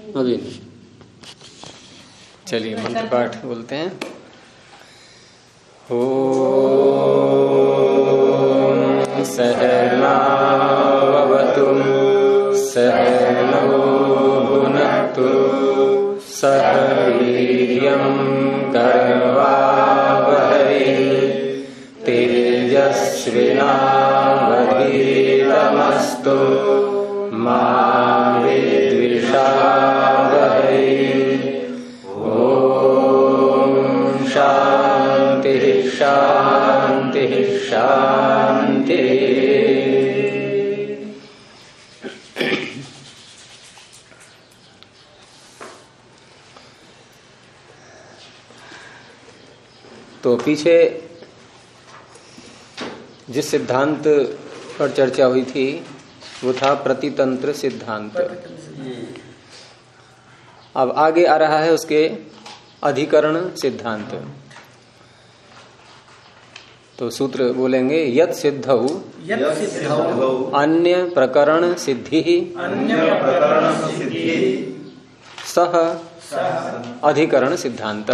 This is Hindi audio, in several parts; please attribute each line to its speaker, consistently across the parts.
Speaker 1: अभी नहीं। चलिए मंत्र पाठ बोलते हैं। ओम सहनावतु सहनौ भुनक्तु सह वीर्यं करवावहै तेजस्विनावधीतमस्तु मा विद्विषावहै। ओम शांति शांति शांति। तो पीछे जिस सिद्धांत पर चर्चा हुई थी वो था प्रतितंत्र सिद्धांत। अब आगे आ रहा है उसके अधिकरण सिद्धांत। तो सूत्र बोलेंगे यत् सिद्धौ अन्य प्रकरण सिद्धि सह अधिकरण सिद्धांत।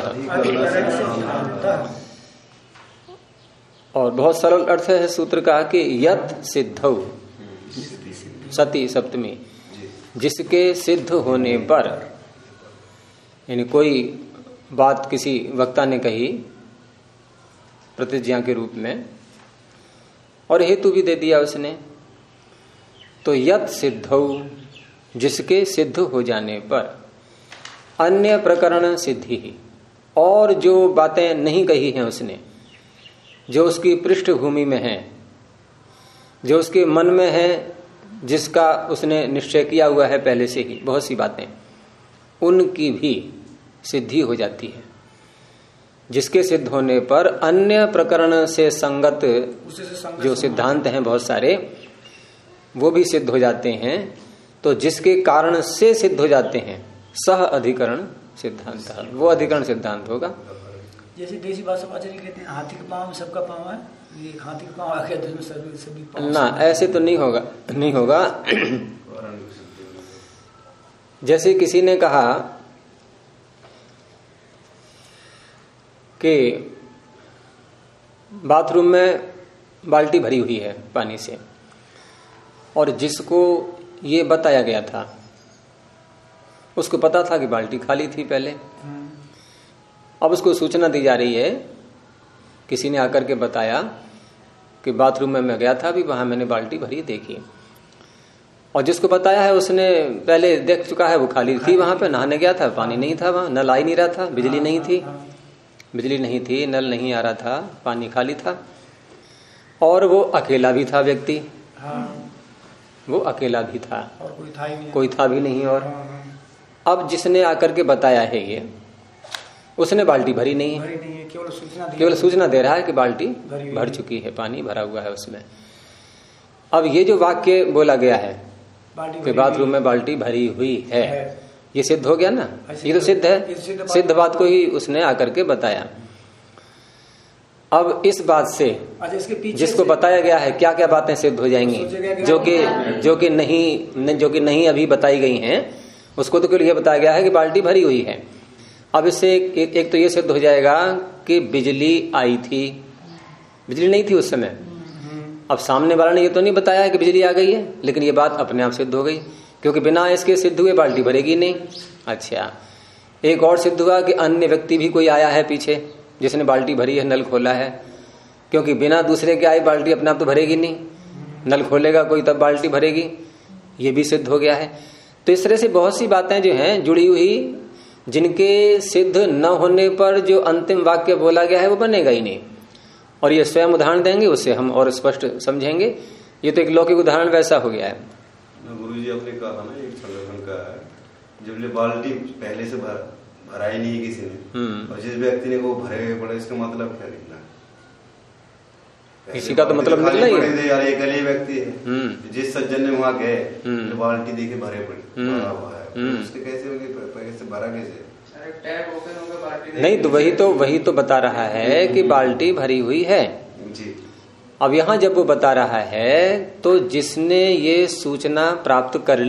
Speaker 1: और बहुत सरल अर्थ है सूत्र का कि यत् सिद्धौ सती सप्तमी, जिसके सिद्ध होने पर, यानी कोई बात किसी वक्ता ने कही प्रतिज्ञा के रूप में और हेतु भी दे दिया उसने, तो यत् सिद्धौ जिसके सिद्ध हो जाने पर अन्य प्रकरण सिद्धि, और जो बातें नहीं कही हैं उसने, जो उसकी पृष्ठभूमि में है, जो उसके मन में है, जिसका उसने निश्चय किया हुआ है पहले से ही बहुत सी बातें, उनकी भी सिद्धि हो जाती है। जिसके सिद्ध होने पर अन्य प्रकरण से संगत जो सिद्धांत हैं बहुत सारे, वो भी सिद्ध हो जाते हैं। तो जिसके कारण से सिद्ध हो जाते हैं सह अधिकरण सिद्धांत, वो अधिकरण सिद्धांत होगा।
Speaker 2: जैसे देसी भाषा में आचार्य कहते हैं हाथी का पांव सबका पांव है, ये हाथी का पांव आ गया तो सभी पांव
Speaker 1: ना, ऐसे तो नहीं होगा, नहीं होगा। जैसे किसी ने कहा कि बाथरूम में बाल्टी भरी हुई है पानी से, और जिसको ये बताया गया था उसको पता था कि बाल्टी खाली थी पहले। अब उसको सूचना दी जा रही है, किसी ने आकर के बताया कि बाथरूम में मैं गया था, अभी वहां मैंने बाल्टी भरी देखी, और जिसको बताया है उसने पहले देख चुका है वो खाली थी, वहां पे नहाने गया था, पानी नहीं था, वहां नल आ ही नहीं रहा था, बिजली नहीं थी, नल नहीं आ रहा था, पानी खाली था, और वो अकेला भी था व्यक्ति, वो अकेला भी था
Speaker 2: और
Speaker 1: कोई था भी नहीं। और अब जिसने आकर के बताया है ये, उसने बाल्टी भरी नहीं है, केवल सूचना दे रहा है कि बाल्टी भर चुकी है, पानी भरा हुआ है उसमें। अब ये जो वाक्य बोला गया है कि बाथरूम में बाल्टी भरी हुई है, ये सिद्ध हो गया ना, ये तो सिद्ध है, सिद्ध बात को ही उसने आकर के बताया। अब इस बात से जिसको बताया गया है क्या क्या बातें सिद्ध हो जाएंगी, जो कि नहीं अभी बताई गई हैं, उसको तो केवल ये बताया गया है कि बाल्टी भरी हुई है। अब इससे एक तो ये सिद्ध हो जाएगा कि बिजली आई थी, बिजली नहीं थी उस समय। अब सामने वाला ने ये तो नहीं बताया है कि बिजली आ गई है, लेकिन ये बात अपने आप सिद्ध हो गई, क्योंकि बिना इसके सिद्ध हुए बाल्टी भरेगी नहीं। अच्छा, एक और सिद्ध हुआ कि अन्य व्यक्ति भी कोई आया है पीछे जिसने बाल्टी भरी है, नल खोला है, क्योंकि बिना दूसरे के आई बाल्टी अपने आप तो भरेगी नहीं, नल खोलेगा कोई तब बाल्टी भरेगी, ये भी सिद्ध हो गया है। तो इस तरह से बहुत सी बातें जो हैं जुड़ी हुई, जिनके सिद्ध न होने पर जो अंतिम वाक्य बोला गया है वो बनेगा ही नहीं। और ये स्वयं उदाहरण देंगे, उससे हम और स्पष्ट समझेंगे। ये तो एक लौकिक उदाहरण वैसा हो गया है।
Speaker 3: गुरुजी आपने कहा ना एक संगठन का है, जब ये बाल्टी पहले से भरा ही नहीं है किसी ने, और जिस व्यक्ति ने वो भरे पड़े, इसका मतलब क्या निकला?
Speaker 1: किसी का तो मतलब निकला ही है
Speaker 3: यार, एक अली व्यक्ति है, जिस सज्जन ने वहां गए बाल्टी देखे भरे पड़े, उसके कैसे भरा कैसे?
Speaker 1: नहीं, तो वही तो बता रहा है कि बाल्टी भरी हुई है
Speaker 3: जी।
Speaker 1: अब यहां जब वो बता रहा है तो जिसने ये सूचना प्राप्त कर ली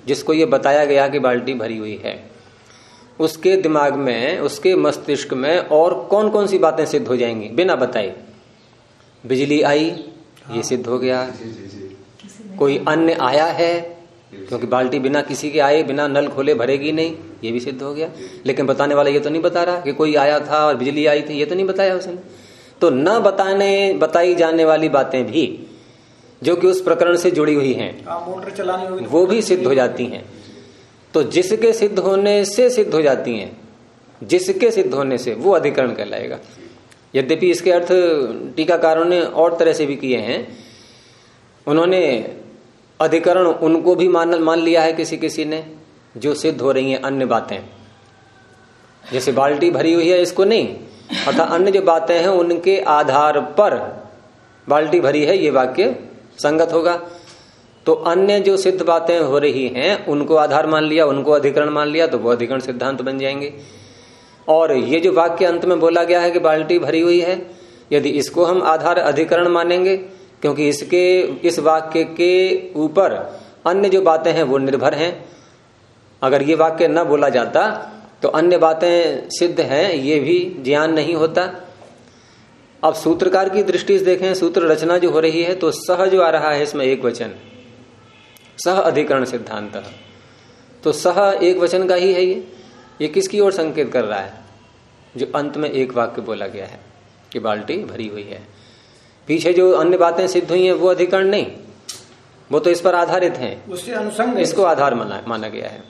Speaker 1: जिसको ये बताया गया कि बाल्टी भरी हुई है, उसके दिमाग में, उसके मस्तिष्क में और कौन कौन सी बातें सिद्ध हो जाएंगी बिना बताए? बिजली आई, ये सिद्ध हो गया। कोई अन्य आया है, क्योंकि बाल्टी बिना किसी के आए, बिना नल खोले भरेगी नहीं, ये भी सिद्ध हो गया। लेकिन बताने वाला ये तो नहीं बता रहा कि कोई आया था और बिजली आई थी, ये तो नहीं बताया उसने। तो न बताई जाने वाली बातें भी जो कि उस प्रकरण से जुड़ी हुई हैं,
Speaker 2: मोटर चलानी होगी,
Speaker 1: वो भी सिद्ध हो जाती हैं। तो जिसके सिद्ध होने से सिद्ध हो जाती हैं, जिसके सिद्ध होने से, वो अधिकरण कहलाएगा। यद्यपि इसके अर्थ टीकाकारों ने और तरह से भी किए हैं। उन्होंने अधिकरण उनको भी मान लिया है किसी किसी ने जो सिद्ध हो रही हैं अन्य बातें, जैसे बाल्टी भरी हुई है इसको नहीं, अतः अन्य जो बातें हैं उनके आधार पर बाल्टी भरी है ये वाक्य संगत होगा। तो अन्य जो सिद्ध बातें हो रही हैं उनको आधार मान लिया, उनको अधिकरण मान लिया, तो वो अधिकरण सिद्धांत बन जाएंगे। और ये जो वाक्य अंत में बोला गया है कि बाल्टी भरी हुई है, यदि इसको हम आधार अधिकरण मानेंगे, क्योंकि इस वाक्य के ऊपर अन्य जो बातें हैं वो निर्भर हैं। अगर ये वाक्य न बोला जाता तो अन्य बातें सिद्ध हैं ये भी ज्ञान नहीं होता। अब सूत्रकार की दृष्टि से देखें, सूत्र रचना जो हो रही है, तो सह जो आ रहा है इसमें एक वचन, सह अधिकरण सिद्धांत, तो सह एक वचन का ही है। ये किसकी ओर संकेत कर रहा है? जो अंत में एक वाक्य बोला गया है कि बाल्टी भरी हुई है। पीछे जो अन्य बातें सिद्ध हुई हैं वो अधिकरण नहीं, वो तो इस पर आधारित हैं,
Speaker 2: उससे अनुसंग
Speaker 1: इसको आधार माना गया है।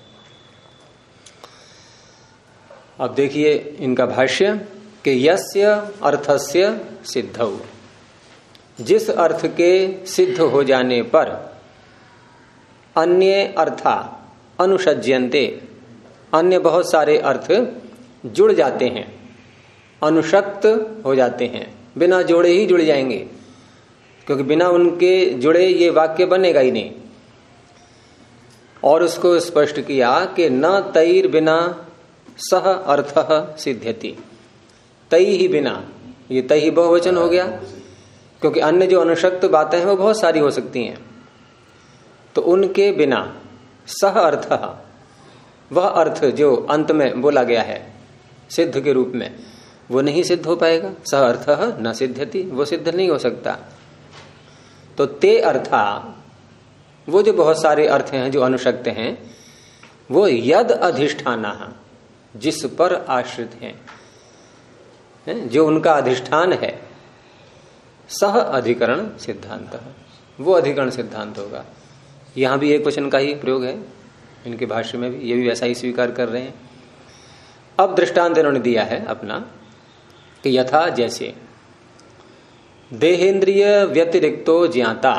Speaker 1: अब देखिए इनका भाष्य कि यस्य अर्थस्य सिद्धौ, जिस अर्थ के सिद्ध हो जाने पर अन्य अर्था अनुषज्यन्ते, अन्य बहुत सारे अर्थ जुड़ जाते हैं, अनुशक्त हो जाते हैं, बिना जोड़े ही जुड़ जाएंगे, क्योंकि बिना उनके जुड़े ये वाक्य बनेगा ही नहीं। और उसको स्पष्ट किया कि न तैर बिना सह अर्थः सिद्ध्यति, तई ही बिना, ये तई ही बहुवचन हो गया, क्योंकि अन्य जो अनुशक्त बातें हैं वो बहुत सारी हो सकती हैं, तो उनके बिना सह अर्थः, वह अर्थ जो अंत में बोला गया है सिद्ध के रूप में, वो नहीं सिद्ध हो पाएगा। सह अर्थः न सिद्ध्यति, वो सिद्ध नहीं हो सकता। तो ते अर्था, वो जो बहुत सारे अर्थ हैं जो अनुशक्त हैं, वो यद अधिष्ठाना, जिस पर आश्रित हैं, जो उनका अधिष्ठान है, सह अधिकरण सिद्धांत, वो अधिकरण सिद्धांत होगा। यहां भी एक वचन का ही प्रयोग है, इनके भाष्य में भी ये भी वैसा ही स्वीकार कर रहे हैं। अब दृष्टांत इन्होंने दिया है अपना कि यथा जैसे देहेंद्रिय व्यतिरिक्तो ज्ञाता,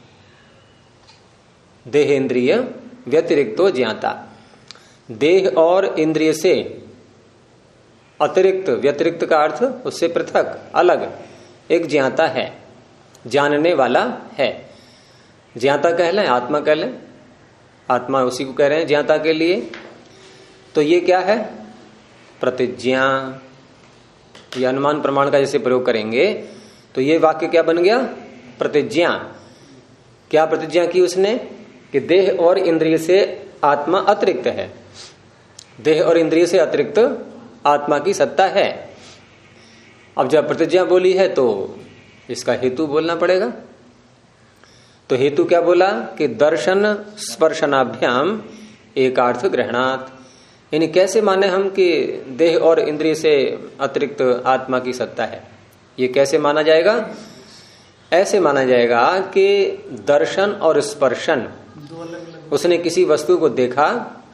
Speaker 1: देहेंद्रिय व्यतिरिक्तो ज्ञाता, देह और इंद्रिय से अतिरिक्त, व्यतिरिक्त का अर्थ उससे पृथक, अलग एक ज्ञाता है, जानने वाला है। ज्ञाता कह लें, आत्मा कह लें, आत्मा उसी को कह रहे हैं ज्ञाता के लिए। तो ये क्या है? प्रतिज्ञा। ये अनुमान प्रमाण का जैसे प्रयोग करेंगे तो ये वाक्य क्या बन गया? प्रतिज्ञा। क्या प्रतिज्ञा की उसने? कि देह और इंद्रिय से आत्मा अतिरिक्त है, देह और इंद्रिय से अतिरिक्त आत्मा की सत्ता है। अब जब प्रतिज्ञा बोली है तो इसका हेतु बोलना पड़ेगा। तो हेतु क्या बोला? कि दर्शन स्पर्शनाभ्याम एकार्थ ग्रहणात्, यानी कैसे माने हम कि देह और इंद्रिय से अतिरिक्त आत्मा की सत्ता है? ये कैसे माना जाएगा? ऐसे माना जाएगा कि दर्शन और स्पर्शन, उसने किसी वस्तु को देखा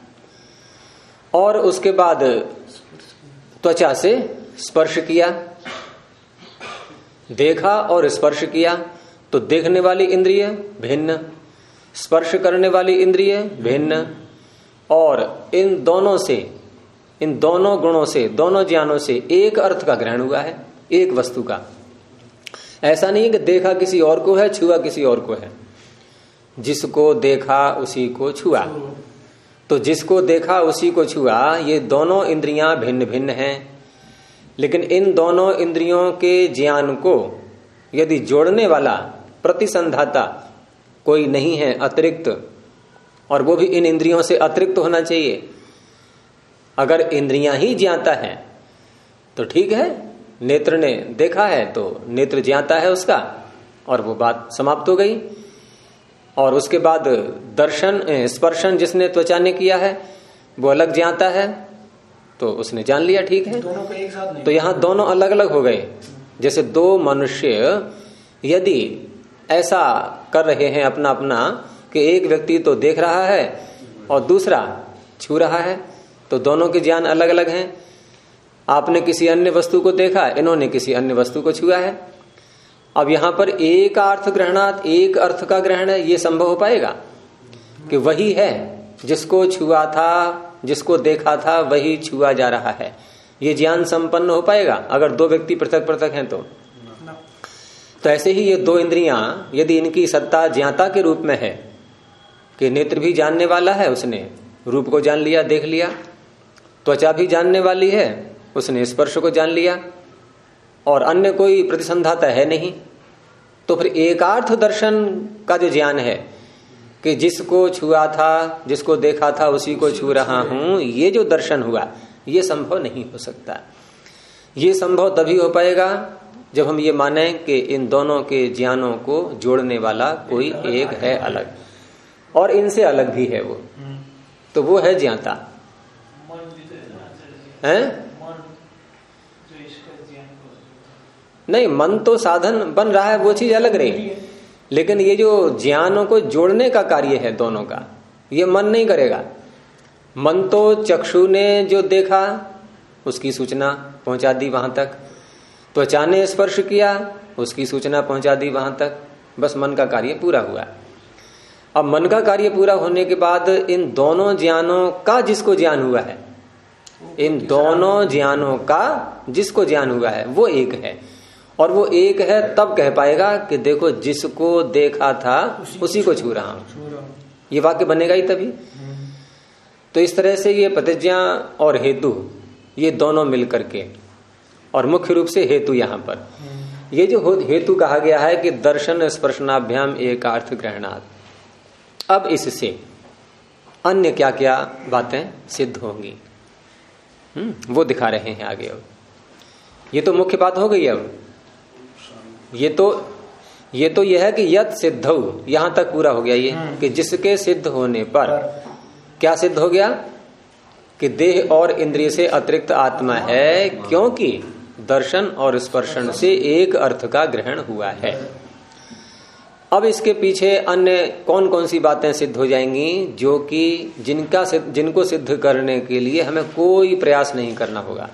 Speaker 1: और उसके बाद त्वचा से स्पर्श किया, देखा और स्पर्श किया, तो देखने वाली इंद्रिय भिन्न, स्पर्श करने वाली इंद्रिय भिन्न, और इन दोनों से, इन दोनों गुणों से, दोनों ज्ञानों से एक अर्थ का ग्रहण हुआ है, एक वस्तु का। ऐसा नहीं कि देखा किसी और को है, छुआ किसी और को है। जिसको देखा उसी को छुआ, तो जिसको देखा उसी को छुआ, ये दोनों इंद्रियां भिन्न भिन्न हैं। लेकिन इन दोनों इंद्रियों के ज्ञान को यदि जोड़ने वाला प्रतिसंधाता कोई नहीं है अतिरिक्त, और वो भी इन इंद्रियों से अतिरिक्त होना चाहिए। अगर इंद्रियां ही ज्ञाता है तो ठीक है, नेत्र ने देखा है तो नेत्र ज्ञाता है उसका, और वो बात समाप्त हो गई। और उसके बाद दर्शन स्पर्शन जिसने त्वचा ने किया है वो अलग ज्ञाता है, तो उसने जान लिया, ठीक है।
Speaker 2: दोनों को एक साथ नहीं।
Speaker 1: तो यहाँ दोनों अलग अलग हो गए। जैसे दो मनुष्य यदि ऐसा कर रहे हैं अपना अपना कि एक व्यक्ति तो देख रहा है और दूसरा छू रहा है, तो दोनों के ज्ञान अलग अलग हैं। आपने किसी अन्य वस्तु को देखा, इन्होंने किसी अन्य वस्तु को छुआ है। अब यहां पर एक अर्थ ग्रहणात एक अर्थ का ग्रहण है, ये संभव हो पाएगा कि वही है जिसको छुआ था, जिसको देखा था वही छुआ जा रहा है, ये ज्ञान संपन्न हो पाएगा अगर दो व्यक्ति पृथक पृथक हैं तो ऐसे ही ये दो इंद्रियां यदि इनकी सत्ता ज्ञाता के रूप में है कि नेत्र भी जानने वाला है, उसने रूप को जान लिया, देख लिया, त्वचा भी जानने वाली है, उसने स्पर्श को जान लिया, और अन्य कोई प्रतिसंधाता है नहीं, तो फिर एकार्थ दर्शन का जो ज्ञान है कि जिसको छुआ था, जिसको देखा था उसी को छू रहा हूं, ये जो दर्शन हुआ ये संभव नहीं हो सकता। ये संभव तभी हो पाएगा जब हम ये माने कि इन दोनों के ज्ञानों को जोड़ने वाला कोई एक है अलग, और इनसे अलग भी है वो, तो वो है ज्ञाता है। नहीं, मन तो साधन बन रहा है, वो चीज अलग रही, लेकिन ये जो ज्ञानों को जोड़ने का कार्य है दोनों का, ये मन नहीं करेगा। मन तो चक्षु ने जो देखा उसकी सूचना पहुंचा दी वहां तक, त्वचा ने स्पर्श किया उसकी सूचना पहुंचा दी वहां तक, बस मन का कार्य पूरा हुआ। अब मन का कार्य पूरा होने के बाद इन दोनों ज्ञानों का जिसको ज्ञान हुआ है, इन दोनों ज्ञानों का जिसको ज्ञान हुआ है वो एक है, और वो एक है तब कह पाएगा कि देखो जिसको देखा था उसी को छू रहा हूं, ये वाक्य बनेगा ही तभी। तो इस तरह से ये प्रतिज्ञा और हेतु ये दोनों मिलकर के, और मुख्य रूप से हेतु यहां पर ये जो हेतु कहा गया है कि दर्शन स्पर्शनाभ्याम एकार्थ ग्रहणात्, अब इससे अन्य क्या क्या बातें सिद्ध होंगी वो दिखा रहे हैं आगे। अब ये तो मुख्य बात हो गई। अब ये तो यह है कि यत सिद्धौ, यहां तक पूरा हो गया ये कि जिसके सिद्ध होने पर क्या सिद्ध हो गया कि देह और इंद्रिय से अतिरिक्त आत्मा है, क्योंकि दर्शन और स्पर्शन से एक अर्थ का ग्रहण हुआ है। अब इसके पीछे अन्य कौन कौन सी बातें सिद्ध हो जाएंगी जो कि जिनको सिद्ध करने के लिए हमें कोई प्रयास नहीं करना होगा।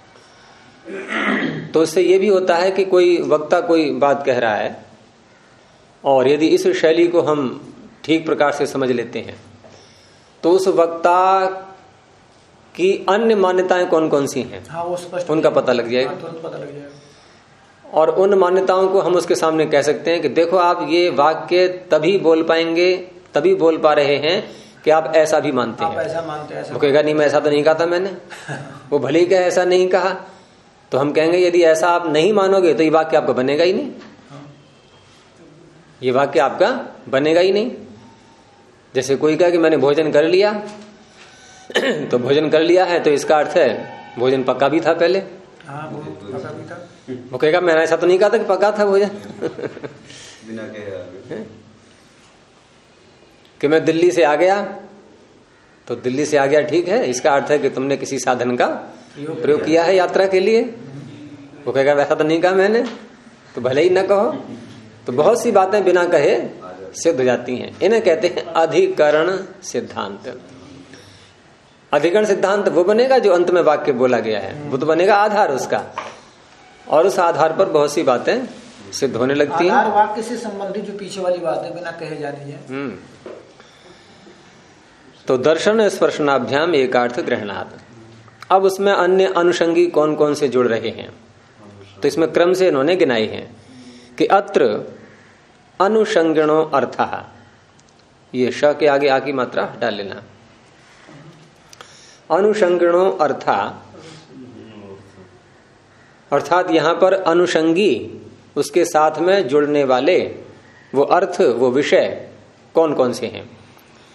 Speaker 1: तो इससे ये भी होता है कि कोई वक्ता कोई बात कह रहा है, और यदि इस शैली को हम ठीक प्रकार से समझ लेते हैं तो उस वक्ता की अन्य मान्यताएं कौन कौन सी हैं,
Speaker 2: हाँ, वो स्पष्ट
Speaker 1: उनका पता लग जाएगा।
Speaker 2: तुरंत पता लग जाएगा।
Speaker 1: और उन मान्यताओं को हम उसके सामने कह सकते हैं कि देखो आप ये वाक्य तभी बोल पाएंगे, तभी बोल पा रहे हैं कि आप ऐसा भी मानते हैं।
Speaker 2: ऐसा मानते हैं,
Speaker 1: वो कहेगा नहीं मैं ऐसा तो नहीं कहा था मैंने वो भले ही कहे ऐसा नहीं कहा, तो हम कहेंगे यदि ऐसा आप नहीं मानोगे तो ये वाक्य आपका बनेगा ही नहीं, ये वाक्य आपका बनेगा ही नहीं। जैसे कोई कहे कि मैंने भोजन कर लिया तो भोजन कर लिया है तो इसका अर्थ है भोजन पक्का भी था पहले।
Speaker 2: हाँ, वो पक्का भी था।
Speaker 1: वो कहेगा मैंने ऐसा तो नहीं कहा था कि पक्का था भोजन
Speaker 3: बिना कहे
Speaker 1: कि मैं दिल्ली से आ गया, तो दिल्ली से आ गया ठीक है, इसका अर्थ है कि तुमने किसी साधन का प्रयोग किया है यात्रा के लिए। वो कहेगा वैसा तो नहीं कहा मैंने, तो भले ही ना कहो। तो बहुत सी बातें बिना कहे सिद्ध हो जाती हैं, इन्हें कहते हैं अधिकरण सिद्धांत। अधिकरण सिद्धांत वो बनेगा जो अंत में वाक्य बोला गया है, वो तो बनेगा आधार उसका, और उस आधार पर बहुत सी बातें सिद्ध होने लगती हैं।
Speaker 2: आधार वाक्य से संबंधित जो पीछे वाली बातें बिना कहे जानी है।
Speaker 1: तो दर्शन स्पर्शनाभ्याम एकार्थ ग्रहणात्। अब उसमें अन्य अनुषंगी कौन कौन से जुड़ रहे हैं, तो इसमें क्रम से इन्होंने गिनाए हैं कि अत्र अनुषंगिणो अर्थः, ये श के आगे आ की मात्रा हटा लेना। अनुषंगिणो अर्था, अर्थात यहां पर अनुषंगी उसके साथ में जुड़ने वाले वो अर्थ वो विषय कौन कौन से हैं।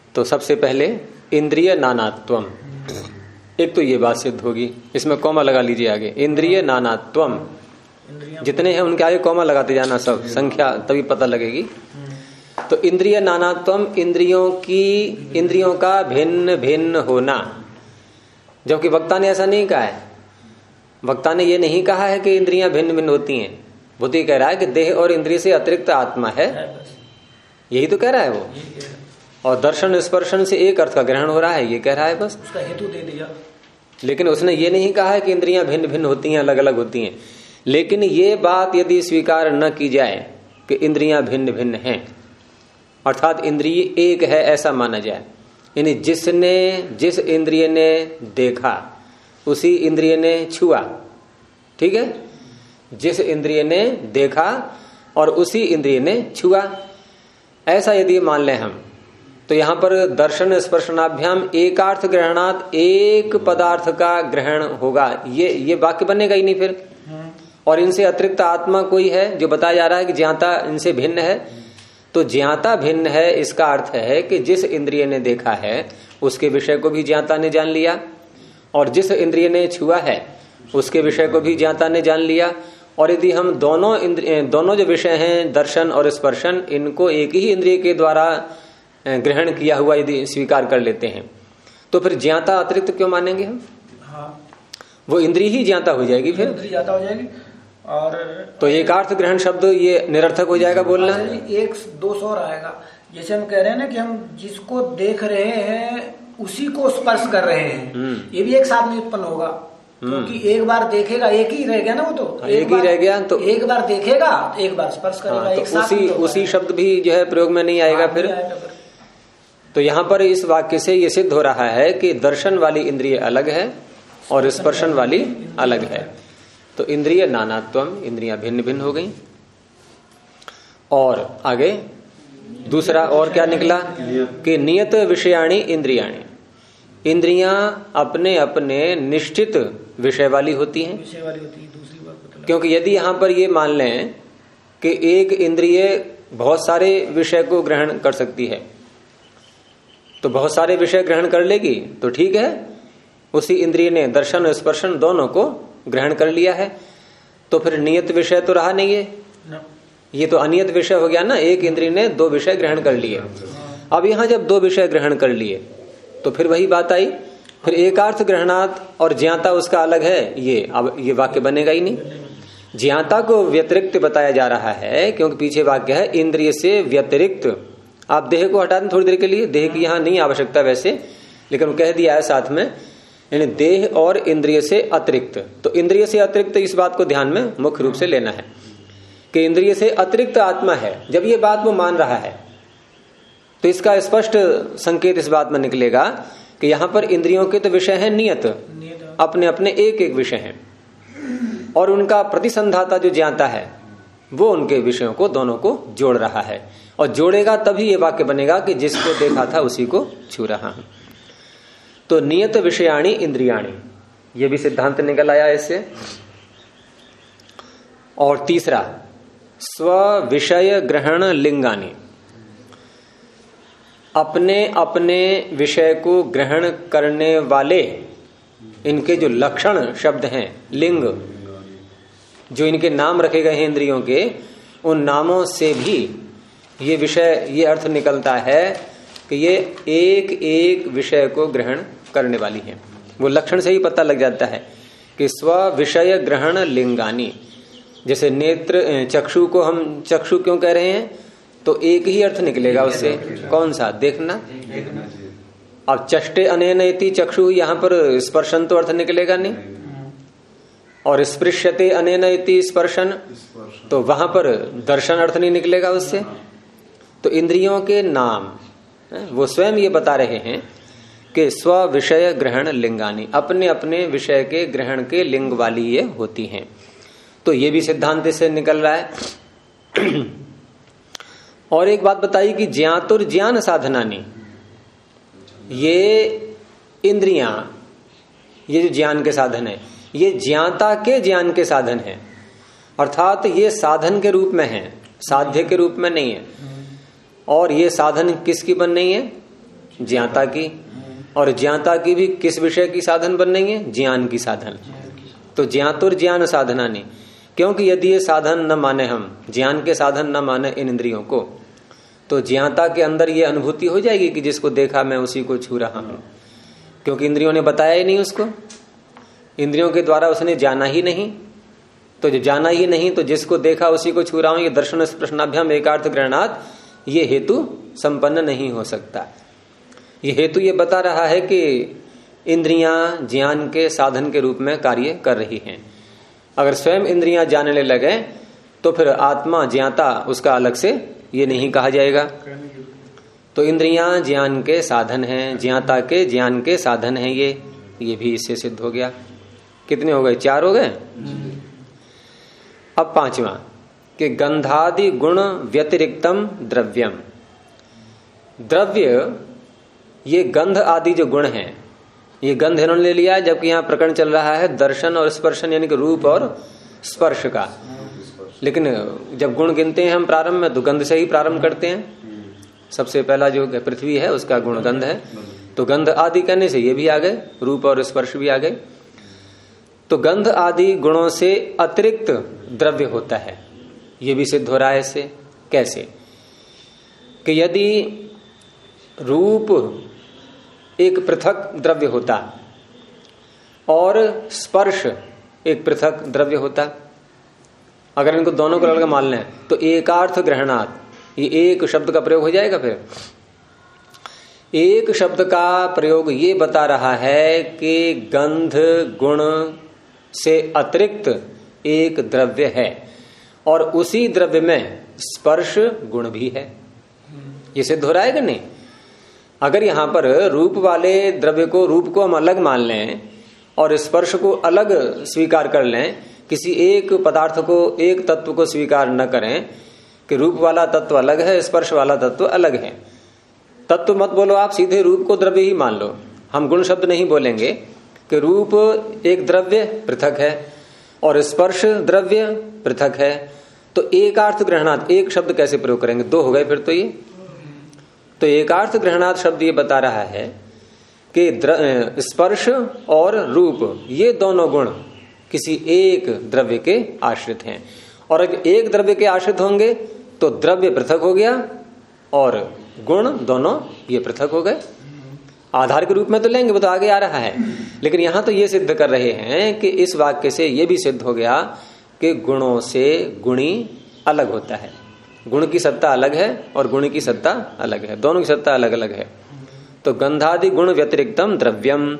Speaker 1: तो सबसे पहले इंद्रिय नानात्वम, एक तो ये बात सिद्ध होगी, इसमें कॉमा लगा लीजिए आगे, इंद्रिय नानात्वम, जितने हैं उनके आगे कॉमा लगाते जाना, सब संख्या तभी पता लगेगी। तो इंद्रिय नानात्वम, इंद्रियों का भिन्न भिन्न होना, जबकि वक्ता ने ऐसा नहीं कहा है। वक्ता ने ये नहीं कहा है कि इंद्रियां भिन्न भिन्न होती हैं, वो तो ये कह रहा है कि देह और इंद्रिय से अतिरिक्त आत्मा है, यही तो कह रहा है वो। और दर्शन स्पर्शन से एक अर्थ का ग्रहण हो रहा है, ये कह रहा है, बस
Speaker 2: उसका हेतु दे दिया।
Speaker 1: लेकिन उसने ये नहीं कहा है कि इंद्रियां भिन्न भिन्न होती हैं, अलग अलग होती हैं। लेकिन ये बात यदि स्वीकार न की जाए कि इंद्रियां भिन्न भिन्न हैं, अर्थात इंद्रिय एक है ऐसा माना जाए, यानी जिस इंद्रिय ने देखा उसी इंद्रिय ने छुआ, ठीक है, जिस इंद्रिय ने देखा और उसी इंद्रिय ने छुआ, ऐसा यदि मान लें हम, तो यहां पर दर्शन स्पर्शनाभ्याम एकार्थ ग्रहणात एक पदार्थ का ग्रहण होगा, ये वाक्य बनेगा ही नहीं फिर। और इनसे अतिरिक्त आत्मा कोई है, जो बताया जा रहा है कि ज्ञाता इनसे भिन्न है, तो ज्ञाता भिन्न है, इसका अर्थ है कि जिस इंद्रिय ने देखा है उसके विषय को भी ज्ञाता ने जान लिया, और जिस इंद्रिय ने छुआ है उसके विषय को भी ज्ञाता ने जान लिया। और यदि हम दोनों जो विषय हैं दर्शन और स्पर्शन, इनको एक ही इंद्रिय के द्वारा ग्रहण किया हुआ यदि स्वीकार कर लेते हैं, तो फिर ज्ञाता अतिरिक्त क्यों मानेंगे हम?
Speaker 2: हाँ,
Speaker 1: वो इंद्रिय ही ज्ञाता हो जाएगी, फिर
Speaker 2: इंद्रिय ज्ञाता हो जाएगी। और
Speaker 1: तो एकार्थ ग्रहण शब्द ये निरर्थक हो जाएगा बोलना।
Speaker 2: एक दोष और आएगा, जैसे हम कह रहे हैं ना कि हम जिसको देख रहे हैं उसी को स्पर्श कर रहे हैं, ये भी एक साथ में उत्पन्न होगा, क्योंकि एक बार देखेगा, एक ही रह गया ना वो, तो
Speaker 1: एक ही रह गया, तो
Speaker 2: एक बार देखेगा एक बार स्पर्श करेगा, एक साथ
Speaker 1: उसी शब्द भी जो है प्रयोग में नहीं आएगा फिर। तो यहाँ पर इस वाक्य से ये सिद्ध हो रहा है कि दर्शन वाली इंद्रिय अलग है और स्पर्शन वाली अलग है। तो इंद्रिय नानात्वम, इंद्रियां भिन्न भिन्न हो गई। और आगे दूसरा और क्या निकला कि नियत विषयाणी इंद्रियाणी, इंद्रियां अपने अपने निश्चित विषय वाली होती हैं।
Speaker 2: दूसरी बात,
Speaker 1: क्योंकि यदि यहां पर ये मान लें कि एक इंद्रिय बहुत सारे विषय को ग्रहण कर सकती है, तो बहुत सारे विषय ग्रहण कर लेगी तो ठीक है, उसी इंद्रिय ने दर्शन और स्पर्शन दोनों को ग्रहण कर लिया है, तो फिर नियत विषय तो रहा नहीं है, ये तो अनियत विषय हो गया ना। एक इंद्रिय ने दो विषय ग्रहण कर लिए, अब यहां जब दो विषय ग्रहण कर लिए तो फिर वही बात आई, फिर एकार्थ ग्रहणात और ज्ञाता उसका अलग है, अब ये वाक्य बनेगा ही नहीं। ज्ञाता को व्यतिरिक्त बताया जा रहा है, क्योंकि पीछे वाक्य है इंद्रिय से व्यतिरिक्त। आप देह को हटा दें थोड़ी देर के लिए, देह की यहां नहीं आवश्यकता वैसे, लेकिन कह दिया है साथ में, यानी देह और इंद्रिय से अतिरिक्त। तो इंद्रिय से अतिरिक्त इस बात को ध्यान में मुख्य रूप से लेना है कि इंद्रिय से अतिरिक्त आत्मा है। जब ये बात वो मान रहा है तो इसका स्पष्ट संकेत इस बात में निकलेगा कि यहां पर इंद्रियों के तो विषय है नियत, अपने अपने एक एक विषय हैं, और उनका प्रतिसंधाता जो ज्ञाता है वो उनके विषयों को दोनों को जोड़ रहा है, और जोड़ेगा तभी ये वाक्य बनेगा कि जिसको देखा था उसी को छू रहा हूं। तो नियत विषयाणी इंद्रियाणी, ये भी सिद्धांत निकल आया इससे। और तीसरा स्व विषय ग्रहण लिंगानी, अपने अपने विषय को ग्रहण करने वाले इनके जो लक्षण शब्द हैं, लिंग, जो इनके नाम रखे गए हैं इंद्रियों के, उन नामों से भी ये विषय, ये अर्थ निकलता है कि ये एक एक विषय को ग्रहण करने वाली है। वो लक्षण से ही पता लग जाता है कि स्व विषय ग्रहण लिंगानी। जैसे नेत्र, चक्षु को हम चक्षु क्यों कह रहे हैं, तो एक ही अर्थ निकलेगा उससे, कौन सा? देखना। अब चष्टे अनेन इति चक्षु, यहां पर स्पर्शन तो अर्थ निकलेगा नहीं, और स्पृश्यते अनेन इति स्पर्शन, तो वहां पर दर्शन अर्थ नहीं निकलेगा उससे। तो इंद्रियों के नाम वो स्वयं ये बता रहे हैं कि स्व विषय ग्रहण लिंगानी, अपने अपने विषय के ग्रहण के लिंग वाली ये होती हैं। तो ये भी सिद्धांत से निकल रहा है। और एक बात बताई कि ज्ञातुर ज्ञान साधनानी, ये इंद्रियां, ये जो ज्ञान के साधन है, ये ज्ञाता के ज्ञान के साधन है, अर्थात ये साधन के रूप में है, साध्य के रूप में नहीं है। और ये साधन किसकी बन रही है? ज्ञाता की, और ज्ञाता की भी किस विषय की साधन बन रही है? ज्ञान की साधन। तो ज्ञातुर ज्ञान साधना नहीं, क्योंकि यदि ये साधन न माने, हम ज्ञान के साधन न माने इन इंद्रियों को, तो ज्ञाता के अंदर ये अनुभूति हो जाएगी कि जिसको देखा मैं उसी को छू रहा हूं, क्योंकि इंद्रियों ने बताया ही नहीं उसको, इंद्रियों के द्वारा उसने जाना ही नहीं। तो जब जाना ही नहीं तो जिसको देखा उसी को छू रहा हूं, ये दर्शन प्रश्नाभ्याम एकार्थ ग्रहणात ये हेतु संपन्न नहीं हो सकता। ये हेतु ये बता रहा है कि इंद्रियां ज्ञान के साधन के रूप में कार्य कर रही हैं। अगर स्वयं इंद्रियां जानने लगे तो फिर आत्मा ज्ञाता उसका अलग से ये नहीं कहा जाएगा। तो इंद्रियां ज्ञान के साधन हैं, ज्ञाता के ज्ञान के साधन हैं, ये भी इससे सिद्ध हो गया। कितने हो गए? 4 हो गए। अब 5वां कि गंधादि गुण व्यतिरिक्तम द्रव्यम। द्रव्य ये गंध आदि जो गुण हैं, ये गंध इन्होंने ले लिया, जबकि यहाँ प्रकरण चल रहा है दर्शन और स्पर्शन यानी कि रूप और स्पर्श का। लेकिन जब गुण गिनते हैं हम प्रारंभ में तो गंध से ही प्रारंभ करते हैं। सबसे पहला जो पृथ्वी है उसका गुण गंध है, तो गंध आदि कहने से ये भी आ गए, रूप और स्पर्श भी आ गए। तो गंध आदि गुणों से अतिरिक्त द्रव्य होता है, ये भी सिद्ध हो रहा है इससे। कैसे? कि यदि रूप एक पृथक द्रव्य होता और स्पर्श एक पृथक द्रव्य होता, अगर इनको दोनों को अलग मान लें तो एकार्थ ग्रहणात, ये एक शब्द का प्रयोग हो जाएगा। फिर एक शब्द का प्रयोग ये बता रहा है कि गंध गुण से अतिरिक्त एक द्रव्य है और उसी द्रव्य में स्पर्श गुण भी है। ये सिद्ध हो रहा है कि नहीं? अगर यहां पर रूप वाले द्रव्य को, रूप को हम अलग मान लें और स्पर्श को अलग स्वीकार कर लें, किसी एक पदार्थ को, एक तत्व को स्वीकार न करें कि रूप वाला तत्व अलग है, स्पर्श वाला तत्व अलग है। तत्व मत बोलो आप, सीधे रूप को द्रव्य ही मान लो। हम गुण शब्द नहीं बोलेंगे कि रूप एक द्रव्य पृथक है और स्पर्श द्रव्य पृथक है। तो एकार्थ ग्रहणात एक शब्द कैसे प्रयोग करेंगे? 2 हो गए फिर तो ये। तो एकार्थ ग्रहणात शब्द ये बता रहा है कि स्पर्श और रूप ये दोनों गुण किसी एक द्रव्य के आश्रित हैं, और अगर एक द्रव्य के आश्रित होंगे तो द्रव्य पृथक हो गया और गुण दोनों ये पृथक हो गए। आधार के रूप में तो लेंगे, वो तो आगे आ रहा है, लेकिन यहां तो ये सिद्ध कर रहे हैं कि इस वाक्य से ये भी सिद्ध हो गया कि गुणों से गुणी अलग होता है। गुण की सत्ता अलग है और गुण की सत्ता अलग है, दोनों की सत्ता अलग अलग है। तो गंधादि गुण व्यतिरिक्तम द्रव्यम।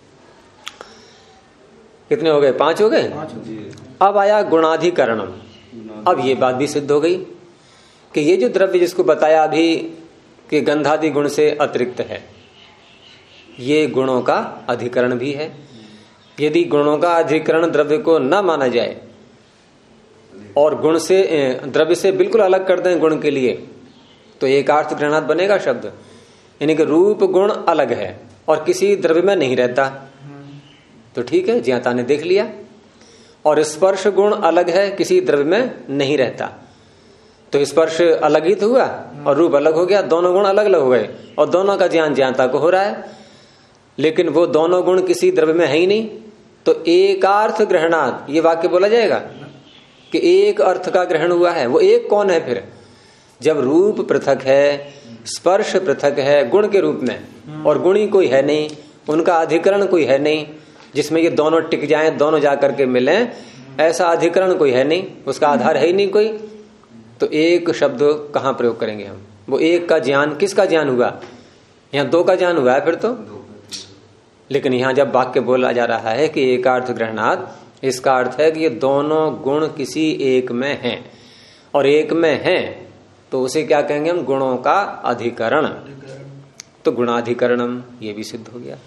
Speaker 1: कितने हो गए? 5 हो गए। अब आया गुणाधिकरणम। अब ये बात भी सिद्ध हो गई कि ये जो द्रव्य जिसको बताया अभी कि गंधादि गुण से अतिरिक्त है, ये गुणों का अधिकरण भी है। यदि गुणों का अधिकरण द्रव्य को न माना जाए और गुण से, द्रव्य से बिल्कुल अलग कर दें गुण के लिए, तो एकार्थ ग्रहणात बनेगा शब्द। यानी कि रूप गुण अलग है और किसी द्रव्य में नहीं रहता, तो ठीक है, ज्ञाता ने देख लिया। और स्पर्श गुण अलग है, किसी द्रव्य में नहीं रहता, तो स्पर्श अलग ही तो हुआ और रूप अलग हो गया, दोनों गुण अलग अलग हो गए और दोनों का ज्ञान ज्ञाता को हो रहा है। लेकिन वो दोनों गुण किसी द्रव्य में है ही नहीं, तो एकार्थ ग्रहणात ये वाक्य बोला जाएगा कि एक अर्थ का ग्रहण हुआ है। वो एक कौन है फिर? जब रूप पृथक है, स्पर्श पृथक है गुण के रूप में, और गुणी कोई है नहीं, उनका अधिकरण कोई है नहीं जिसमें ये दोनों टिक जाएं, दोनों जाकर के मिलें, ऐसा अधिकरण कोई है नहीं, उसका आधार है ही नहीं कोई। तो एक शब्द कहां प्रयोग करेंगे हम? वो एक का ज्ञान किसका ज्ञान हुआ? यहाँ 2 का ज्ञान हुआ है फिर तो। लेकिन यहां जब वाक्य बोला जा रहा है कि एकार्थ ग्रहणात, इसका अर्थ है कि ये दोनों गुण किसी एक में हैं, और एक में हैं तो उसे क्या कहेंगे हम? गुणों का अधिकरण। तो गुणाधिकरणम ये भी सिद्ध हो गया।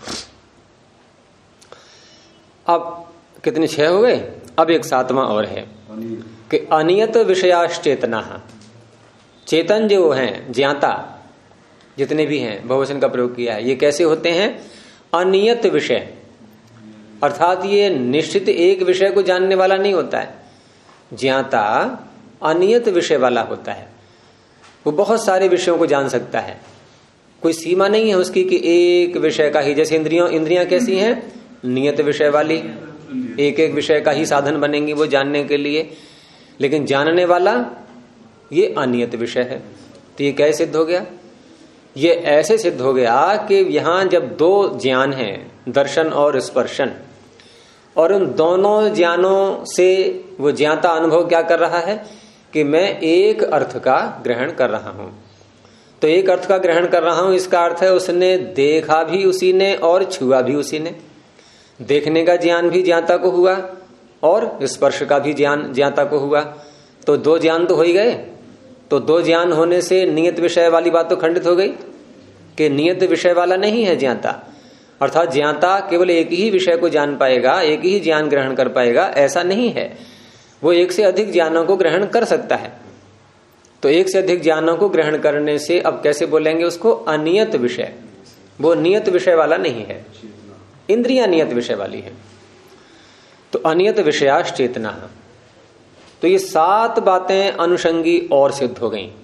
Speaker 1: अब कितने 6 हो गए? अब एक 7वां और है कि अनियत विषयाश्चेतना। चेतन जो हैं, ज्ञाता जितने भी हैं, बहुवचन का प्रयोग किया है, ये कैसे होते हैं? अनियत विषय, अर्थात ये निश्चित एक विषय को जानने वाला नहीं होता है। ज्ञाता अनियत विषय वाला होता है, वो बहुत सारे विषयों को जान सकता है। कोई सीमा नहीं है उसकी कि एक विषय का ही, जैसे इंद्रियां कैसी हैं, नियत विषय वाली, एक एक विषय का ही साधन बनेंगी वो जानने के लिए, लेकिन जानने वाला ये अनियत विषय है। तो ये कैसे सिद्ध हो गया? ये ऐसे सिद्ध हो गया कि यहां जब दो ज्ञान हैं, दर्शन और स्पर्शन, और उन दोनों ज्ञानों से वो ज्ञाता अनुभव क्या कर रहा है कि मैं एक अर्थ का ग्रहण कर रहा हूं। तो एक अर्थ का ग्रहण कर रहा हूं, इसका अर्थ है उसने देखा भी उसी ने और छुआ भी उसी ने। देखने का ज्ञान भी ज्ञाता को हुआ और स्पर्श का भी ज्ञान ज्ञाता को हुआ। तो दो ज्ञान तो हो ही गए। तो दो ज्ञान होने से नियत विषय वाली बात तो खंडित हो गई कि नियत विषय वाला नहीं है ज्ञाता, अर्थात ज्ञाता केवल एक ही विषय को जान पाएगा, एक ही ज्ञान ग्रहण कर पाएगा, ऐसा नहीं है। वो एक से अधिक ज्ञानों को ग्रहण कर सकता है। तो एक से अधिक ज्ञानों को ग्रहण करने से अब कैसे बोलेंगे उसको? अनियत विषय। वो नियत विषय वाला नहीं है, इंद्रियां नियत विषय वाली है। तो अनियत विषयाश चेतना। तो ये 7 बातें अनुषंगी और सिद्ध हो गई।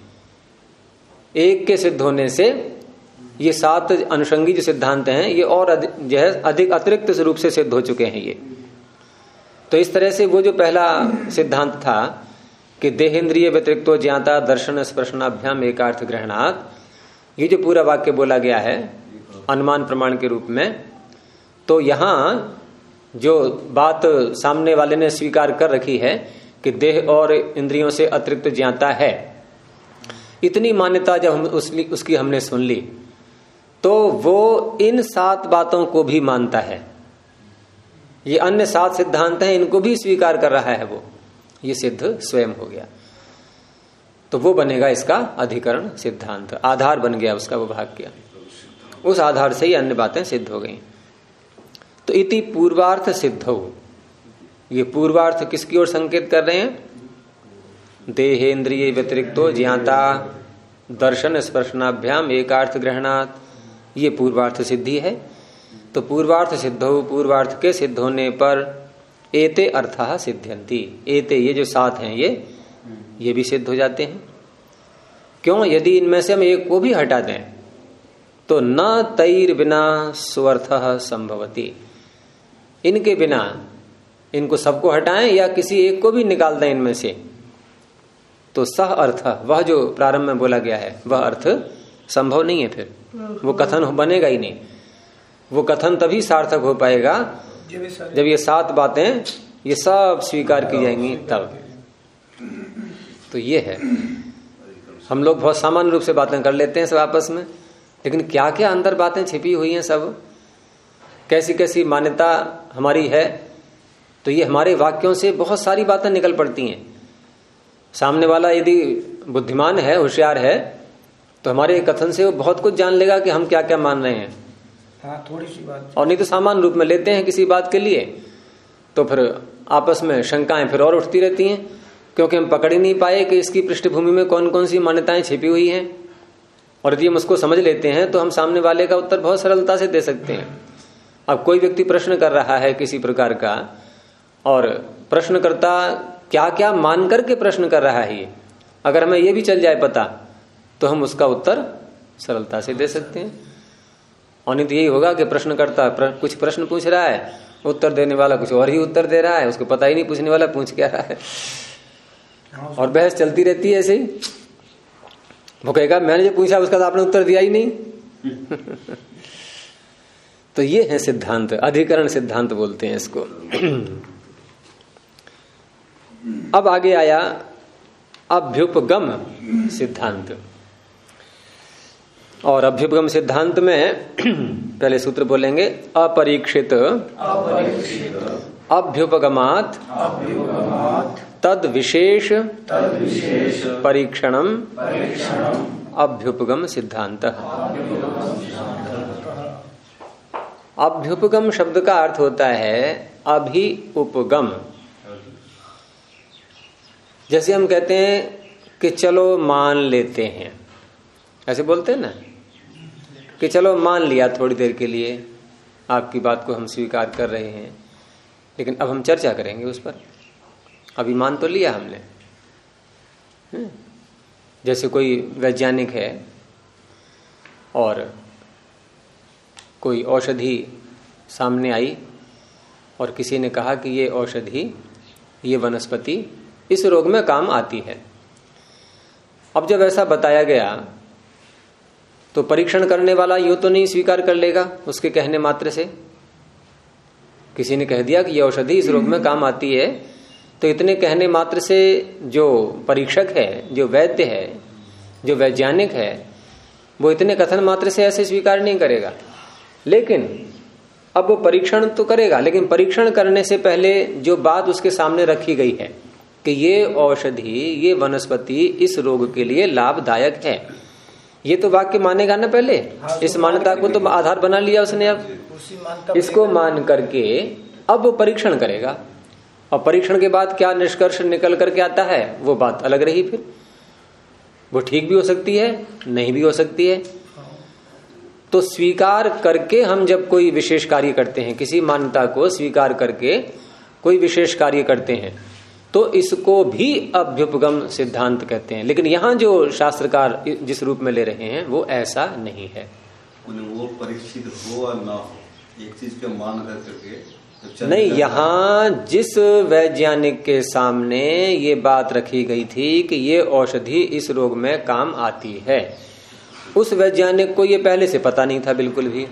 Speaker 1: एक के सिद्ध होने से ये 7 अनुषंगी जो सिद्धांत हैं ये और अधिक अतिरिक्त रूप से सिद्ध हो चुके हैं ये। तो इस तरह से वो जो पहला सिद्धांत था कि देहेंद्रिय व्यतिरिक्तो ज्ञाता दर्शन स्पर्शनाभ्याम एकार्थ ग्रहणात्, ये जो पूरा वाक्य बोला गया है अनुमान प्रमाण के रूप में, तो यहां जो बात सामने वाले ने स्वीकार कर रखी है कि देह और इंद्रियों से अतिरिक्त ज्ञाता है, इतनी मान्यता जब हम उसकी हमने सुन ली तो वो इन 7 बातों को भी मानता है। ये अन्य 7 सिद्धांत हैं, इनको भी स्वीकार कर रहा है वो। ये सिद्ध स्वयं हो गया। तो वो बनेगा इसका अधिकरण सिद्धांत, आधार बन गया उसका वो वाक्य। उस आधार से ही अन्य बातें सिद्ध हो गई। तो इति पूर्वार्थ सिद्धौ, ये पूर्वार्थ किसकी ओर संकेत कर रहे हैं? देहेंद्रिय व्यतिरिक्तो ज्ञाता दर्शन स्पर्शनाभ्याम एकार्थ ग्रहणात्, ये पूर्वार्थ सिद्धि है। तो पूर्वार्थ सिद्धौ, पूर्वार्थ के सिद्ध होने पर एते अर्थः सिद्ध्यन्ति, एते ये जो 7 हैं ये भी सिद्ध हो जाते हैं। क्यों? यदि इनमें से हम एक को भी हटा दें तो न तैर बिना स्वस्थः संभवति, इनके बिना, इनको सबको हटाएं या किसी एक को भी निकाल दें इनमें से, तो सह अर्थ, वह जो प्रारंभ में बोला गया है वह अर्थ संभव नहीं है। फिर वो कथन बनेगा ही नहीं। वो कथन तभी सार्थक हो पाएगा जब ये 7 बातें ये सब स्वीकार की जाएंगी तब। तो ये है, हम लोग बहुत सामान्य रूप से बातें कर लेते हैं सब आपस में, लेकिन क्या क्या अंदर बातें छिपी हुई हैं, सब कैसी कैसी मान्यता हमारी है। तो ये हमारे वाक्यों से बहुत सारी बातें निकल पड़ती हैं। सामने वाला यदि बुद्धिमान है, होशियार है, तो हमारे कथन से वो बहुत कुछ जान लेगा कि हम क्या क्या मान रहे हैं।
Speaker 2: हाँ, थोड़ी सी बात।
Speaker 1: और नहीं तो सामान्य रूप में लेते हैं किसी बात के लिए, तो फिर आपस में शंकाएं फिर और उठती रहती हैं, क्योंकि हम पकड़ ही नहीं पाए कि इसकी पृष्ठभूमि में कौन कौन सी मान्यताएं छिपी हुई हैं। और यदि हम उसको समझ लेते हैं तो हम सामने वाले का उत्तर बहुत सरलता से दे सकते हैं। अब कोई व्यक्ति प्रश्न कर रहा है किसी प्रकार का, और प्रश्नकर्ता क्या क्या मान करके प्रश्न कर रहा है, ये अगर हमें ये भी चल जाए पता तो हम उसका उत्तर सरलता से दे सकते हैं। और नहीं तो यही होगा कि प्रश्नकर्ता कुछ प्रश्न पूछ रहा है, उत्तर देने वाला कुछ और ही उत्तर दे रहा है, उसको पता ही नहीं पूछने वाला पूछ क्या रहा है, और बहस चलती रहती है ऐसे ही। वो कहेगा मैंने जो पूछा उसका तो आपने उत्तर दिया ही नहीं। तो ये है सिद्धांत, अधिकरण सिद्धांत बोलते हैं इसको। अब आगे आया अभ्युपगम सिद्धांत। और अभ्युपगम सिद्धांत में पहले सूत्र बोलेंगे, अपरीक्षित अभ्युपगमात् तद विशेष परीक्षणम अभ्युपगम सिद्धांत। अभ्युपगम शब्द का अर्थ होता है अभि उपगम। जैसे हम कहते हैं कि चलो मान लेते हैं, ऐसे बोलते हैं ना कि चलो मान लिया, थोड़ी देर के लिए आपकी बात को हम स्वीकार कर रहे हैं, लेकिन अब हम चर्चा करेंगे उस पर। अभी मान तो लिया हमने। जैसे कोई वैज्ञानिक है और कोई औषधि सामने आई और किसी ने कहा कि ये औषधि, ये वनस्पति इस रोग में काम आती है। अब जब ऐसा बताया गया तो परीक्षण करने वाला यूं तो नहीं स्वीकार कर लेगा उसके कहने मात्र से। किसी ने कह दिया कि ये औषधि इस रोग में काम आती है, तो इतने कहने मात्र से जो परीक्षक है, जो वैद्य है, जो वैज्ञानिक है, वो इतने कथन मात्र से ऐसे स्वीकार नहीं करेगा। लेकिन अब वो परीक्षण तो करेगा, लेकिन परीक्षण करने से पहले जो बात उसके सामने रखी गई है कि ये औषधि, ये वनस्पति इस रोग के लिए लाभदायक है, ये तो वाक्य मानेगा ना पहले। इस मान्यता को तो आधार बना लिया उसने। अब इसको मान करके अब वो परीक्षण करेगा, और परीक्षण के बाद क्या निष्कर्ष निकल करके आता है वो बात अलग रही। फिर वो ठीक भी हो सकती है, नहीं भी हो सकती है। तो स्वीकार करके हम जब कोई विशेष कार्य करते हैं, किसी मान्यता को स्वीकार करके कोई विशेष कार्य करते हैं, तो इसको भी अभ्युपगम सिद्धांत कहते हैं। लेकिन यहाँ जो शास्त्रकार जिस रूप में ले रहे हैं वो ऐसा नहीं है।
Speaker 3: वो परीक्षित हो और ना हो, एक चीज के मान करके
Speaker 1: नहीं। यहाँ जिस वैज्ञानिक के सामने ये बात रखी गई थी कि ये औषधि इस रोग में काम आती है, उस वैज्ञानिक को ये पहले से पता नहीं था बिल्कुल भी,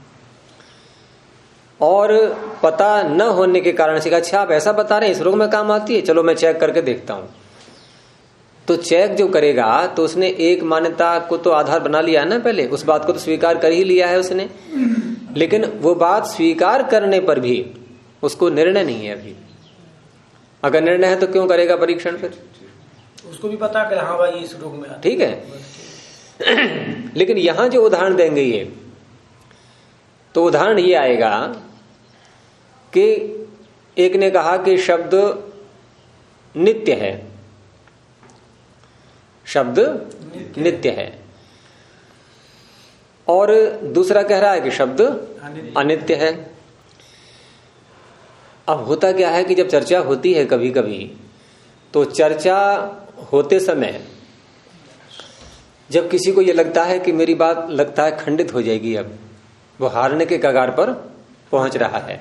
Speaker 1: और पता न होने के कारण से कहा अच्छा आप ऐसा बता रहे हैं इस रोग में काम आती है, चलो मैं चेक करके देखता हूं। तो चेक जो करेगा तो उसने एक मान्यता को तो आधार बना लिया है ना पहले, उस बात को तो स्वीकार कर ही लिया है उसने। लेकिन वो बात स्वीकार करने पर भी उसको निर्णय नहीं है अभी। अगर निर्णय है तो क्यों करेगा परीक्षण? फिर
Speaker 2: उसको भी पता कि हाँ भाई इस रोग में,
Speaker 1: ठीक है। लेकिन यहां जो उदाहरण देंगे ये, तो उदाहरण ये आएगा कि एक ने कहा कि शब्द नित्य है, शब्द नित्य है, और दूसरा कह रहा है कि शब्द अनित्य है। अब होता क्या है कि जब चर्चा होती है कभी कभी, तो चर्चा होते समय जब किसी को यह लगता है कि मेरी बात लगता है खंडित हो जाएगी, अब वो हारने के कगार पर पहुंच रहा है,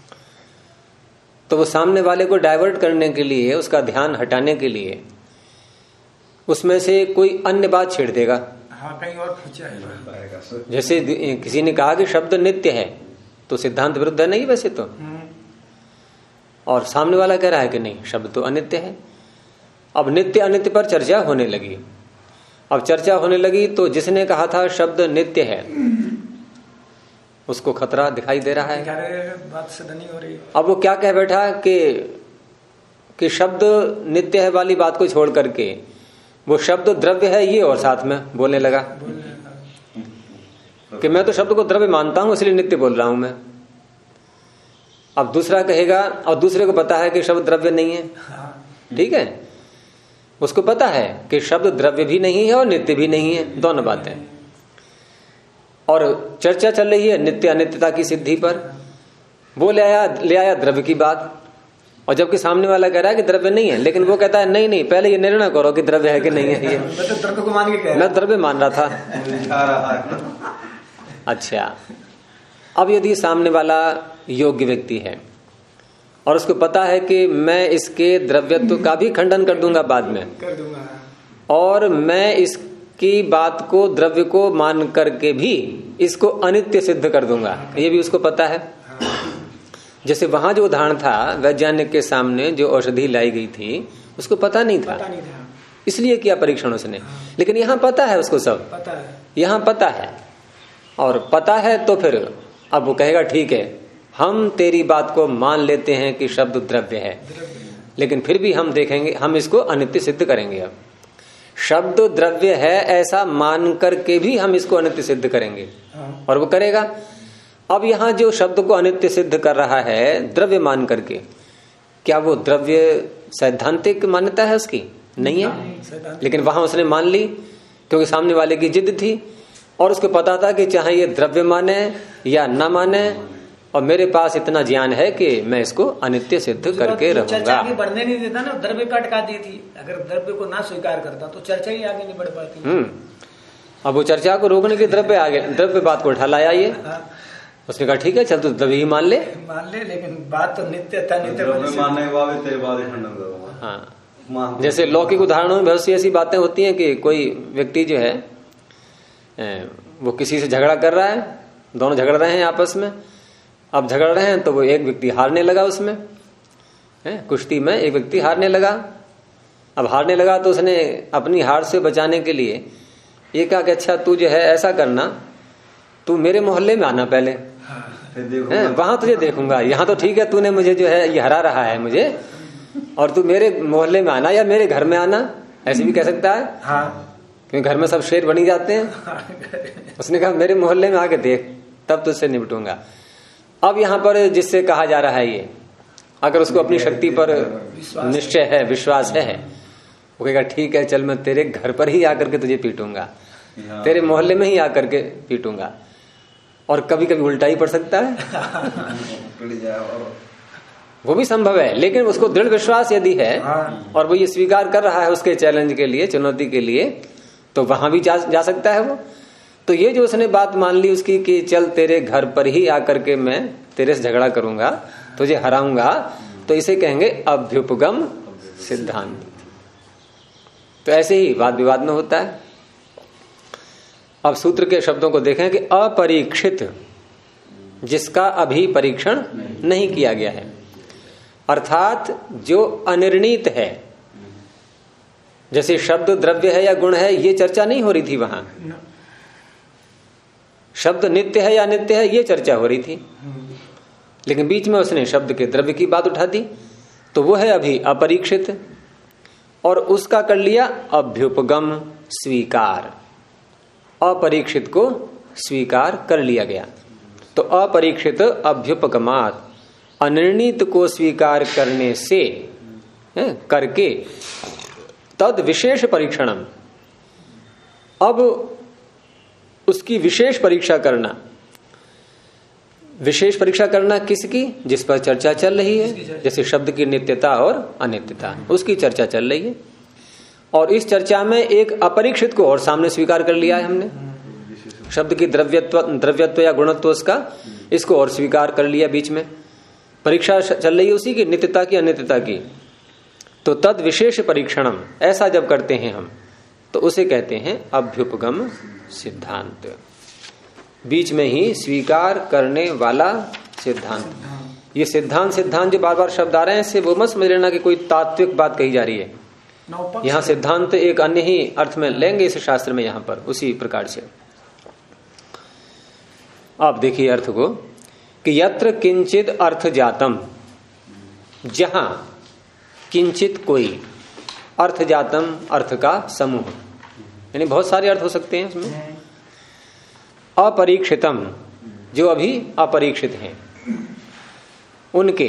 Speaker 1: तो वो सामने वाले को डाइवर्ट करने के लिए, उसका ध्यान हटाने के लिए उसमें से कोई अन्य बात छेड़ देगा।
Speaker 2: हाँ, कहीं और खींचा।
Speaker 1: जैसे किसी ने कहा कि शब्द नित्य है, तो सिद्धांत विरुद्ध है नहीं वैसे तो, और सामने वाला कह रहा है कि नहीं शब्द तो अनित्य है। अब नित्य अनित्य पर चर्चा होने लगी। अब चर्चा होने लगी तो जिसने कहा था शब्द नित्य है उसको खतरा दिखाई दे रहा है,
Speaker 2: बात सिद्ध नहीं हो रही।
Speaker 1: अब वो क्या कह बैठा कि शब्द नित्य है वाली बात को छोड़ करके वो शब्द द्रव्य है ये और साथ में बोलने लगा कि मैं तो शब्द को द्रव्य मानता हूं इसलिए नित्य बोल रहा हूं मैं। अब दूसरा कहेगा, और दूसरे को पता है कि शब्द द्रव्य नहीं है, ठीक है, उसको पता है कि शब्द द्रव्य भी नहीं है और नित्य भी नहीं है, दोनों बातें। और चर्चा चल रही है नित्य अनित्यता की सिद्धि पर। वो ले आया द्रव्य की बात, और जबकि सामने वाला कह रहा है कि द्रव्य नहीं है, लेकिन वो कहता है नहीं पहले ये निर्णय करो कि द्रव्य है कि नहीं है। ये
Speaker 2: द्रव्य को मान के कह रहा,
Speaker 1: मैं द्रव्य मान रहा था। अच्छा, अब यदि सामने वाला योग्य व्यक्ति है और उसको पता है कि मैं इसके द्रव्यत्व का भी खंडन कर दूंगा बाद में, और मैं इसकी बात को द्रव्य को मान करके भी इसको अनित्य सिद्ध कर दूंगा, ये भी उसको पता है। जैसे वहां जो उदाहरण था वैज्ञानिक के सामने जो औषधि लाई गई थी उसको पता नहीं था, इसलिए किया परीक्षण उसने। लेकिन यहाँ पता है उसको, सब
Speaker 2: पता है,
Speaker 1: यहाँ पता है, और पता है तो फिर अब वो कहेगा ठीक है हम तेरी बात को मान लेते हैं कि शब्द द्रव्य है, लेकिन फिर भी हम देखेंगे, हम इसको अनित्य सिद्ध करेंगे। अब शब्द द्रव्य है ऐसा मान करके भी हम इसको अनित्य सिद्ध करेंगे, और वो करेगा। अब यहाँ जो शब्द को अनित्य सिद्ध कर रहा है द्रव्य मान करके, क्या वो द्रव्य सैद्धांतिक मान्यता है उसकी? नहीं है, लेकिन वहां उसने मान ली क्योंकि सामने वाले की जिद थी, और उसको पता था कि चाहे ये द्रव्य माने या न माने, और मेरे पास इतना ज्ञान है कि मैं इसको अनित्य सिद्ध करके रहूंगा।
Speaker 2: चर्चा आगे बढ़ने नहीं देता ना, द्रव्य का अटका दी थी। अगर द्रव्य को ना स्वीकार करता तो चर्चा ही आगे नहीं बढ़ पाती।
Speaker 1: अब वो चर्चा को रोकने के द्रव्य बात को उठा लाया ये। उसने कहा ठीक है चल तू द्रव्य ही मान ले,
Speaker 2: लेकिन बात तो नित्य था, नित्य
Speaker 3: मानने के बाद तेरे बाद खंडन करूंगा।
Speaker 1: हाँ, जैसे लौकिक उदाहरणों में बहुत सी ऐसी बातें होती हैं कि कोई व्यक्ति जो है वो किसी से झगड़ा कर रहा है, दोनों झगड़ रहे हैं आपस में। अब झगड़ रहे हैं तो वो एक व्यक्ति हारने लगा, उसमें कुश्ती में एक व्यक्ति हारने लगा। अब हारने लगा तो उसने अपनी हार से बचाने के लिए ये कहा कि अच्छा तू जो है ऐसा करना, तू मेरे मोहल्ले में आना पहले, वहां तुझे देखूंगा। यहाँ तो ठीक है तूने मुझे जो है ये हरा रहा है मुझे, और तू मेरे मोहल्ले में आना या मेरे घर में आना, ऐसे भी कह सकता है। क्योंकि घर में सब शेर बनी जाते हैं। उसने कहा मेरे मोहल्ले में आके देख, तब तुझसे निपटूंगा। अब यहाँ पर जिससे कहा जा रहा है ये, अगर उसको अपनी शक्ति पर निश्चय है, विश्वास है, वो कहेगा ठीक है चल मैं तेरे घर पर ही आकर के तुझे पीटूंगा, तेरे मोहल्ले में ही आकर के पीटूंगा। और कभी कभी उल्टा ही पड़ सकता है, वो भी संभव है। लेकिन उसको दृढ़ विश्वास यदि है और वो ये स्वीकार कर रहा है उसके चैलेंज के लिए, चुनौती के लिए, तो वहां भी जा सकता है वो। तो ये जो उसने बात मान ली उसकी कि चल तेरे घर पर ही आकर के मैं तेरे से झगड़ा करूंगा, तुझे हराऊंगा, तो इसे कहेंगे अभ्युपगम सिद्धांत। तो ऐसे ही वाद विवाद में होता है। अब सूत्र के शब्दों को देखें कि अपरीक्षित, जिसका अभी परीक्षण नहीं किया गया है, अर्थात जो अनिर्णीत है। जैसे शब्द द्रव्य है या गुण है, ये चर्चा नहीं हो रही थी वहां। शब्द नित्य है या अनित्य है, ये चर्चा हो रही थी। लेकिन बीच में उसने शब्द के द्रव्य की बात उठा दी, तो वो है अभी अपरीक्षित, और उसका कर लिया अभ्युपगम स्वीकार। अपरीक्षित को स्वीकार कर लिया गया। तो अपरीक्षित अभ्युपगमात, अनिर्णीत को स्वीकार करने से करके तद विशेष परीक्षणम, अब उसकी विशेष परीक्षा करना। विशेष परीक्षा करना किसकी? जिस पर चर्चा चल रही है, जैसे शब्द की नित्यता और अनित्यता, उसकी चर्चा चल रही है। और इस चर्चा में एक अपरीक्षित को और सामने स्वीकार कर लिया है हमने, शब्द की द्रव्यत्व या गुणत्व उसका, इसको और स्वीकार कर लिया। बीच में परीक्षा चल रही है उसी की, नित्यता की अनित्यता की। तो तद विशेष परीक्षणम, ऐसा जब करते हैं हम, तो उसे कहते हैं अभ्युपगम सिद्धांत। बीच में ही स्वीकार करने वाला सिद्धांत। ये सिद्धांत जो बार बार शब्द आ रहे हैं, इससे वो मत समझ लेना कि कोई तात्विक बात कही जा रही है। यहाँ सिद्धांत एक अन्य ही अर्थ में लेंगे इस शास्त्र में, यहाँ पर उसी प्रकार से। आप देखिए अर्थ को कि यत्र किंचित अर्थ जातम, जहां किंचित कोई, अर्थ जातम अर्थ का समूह, यानी बहुत सारे अर्थ हो सकते हैं उसमें। अपरीक्षितम, जो अभी अपरीक्षित हैं, उनके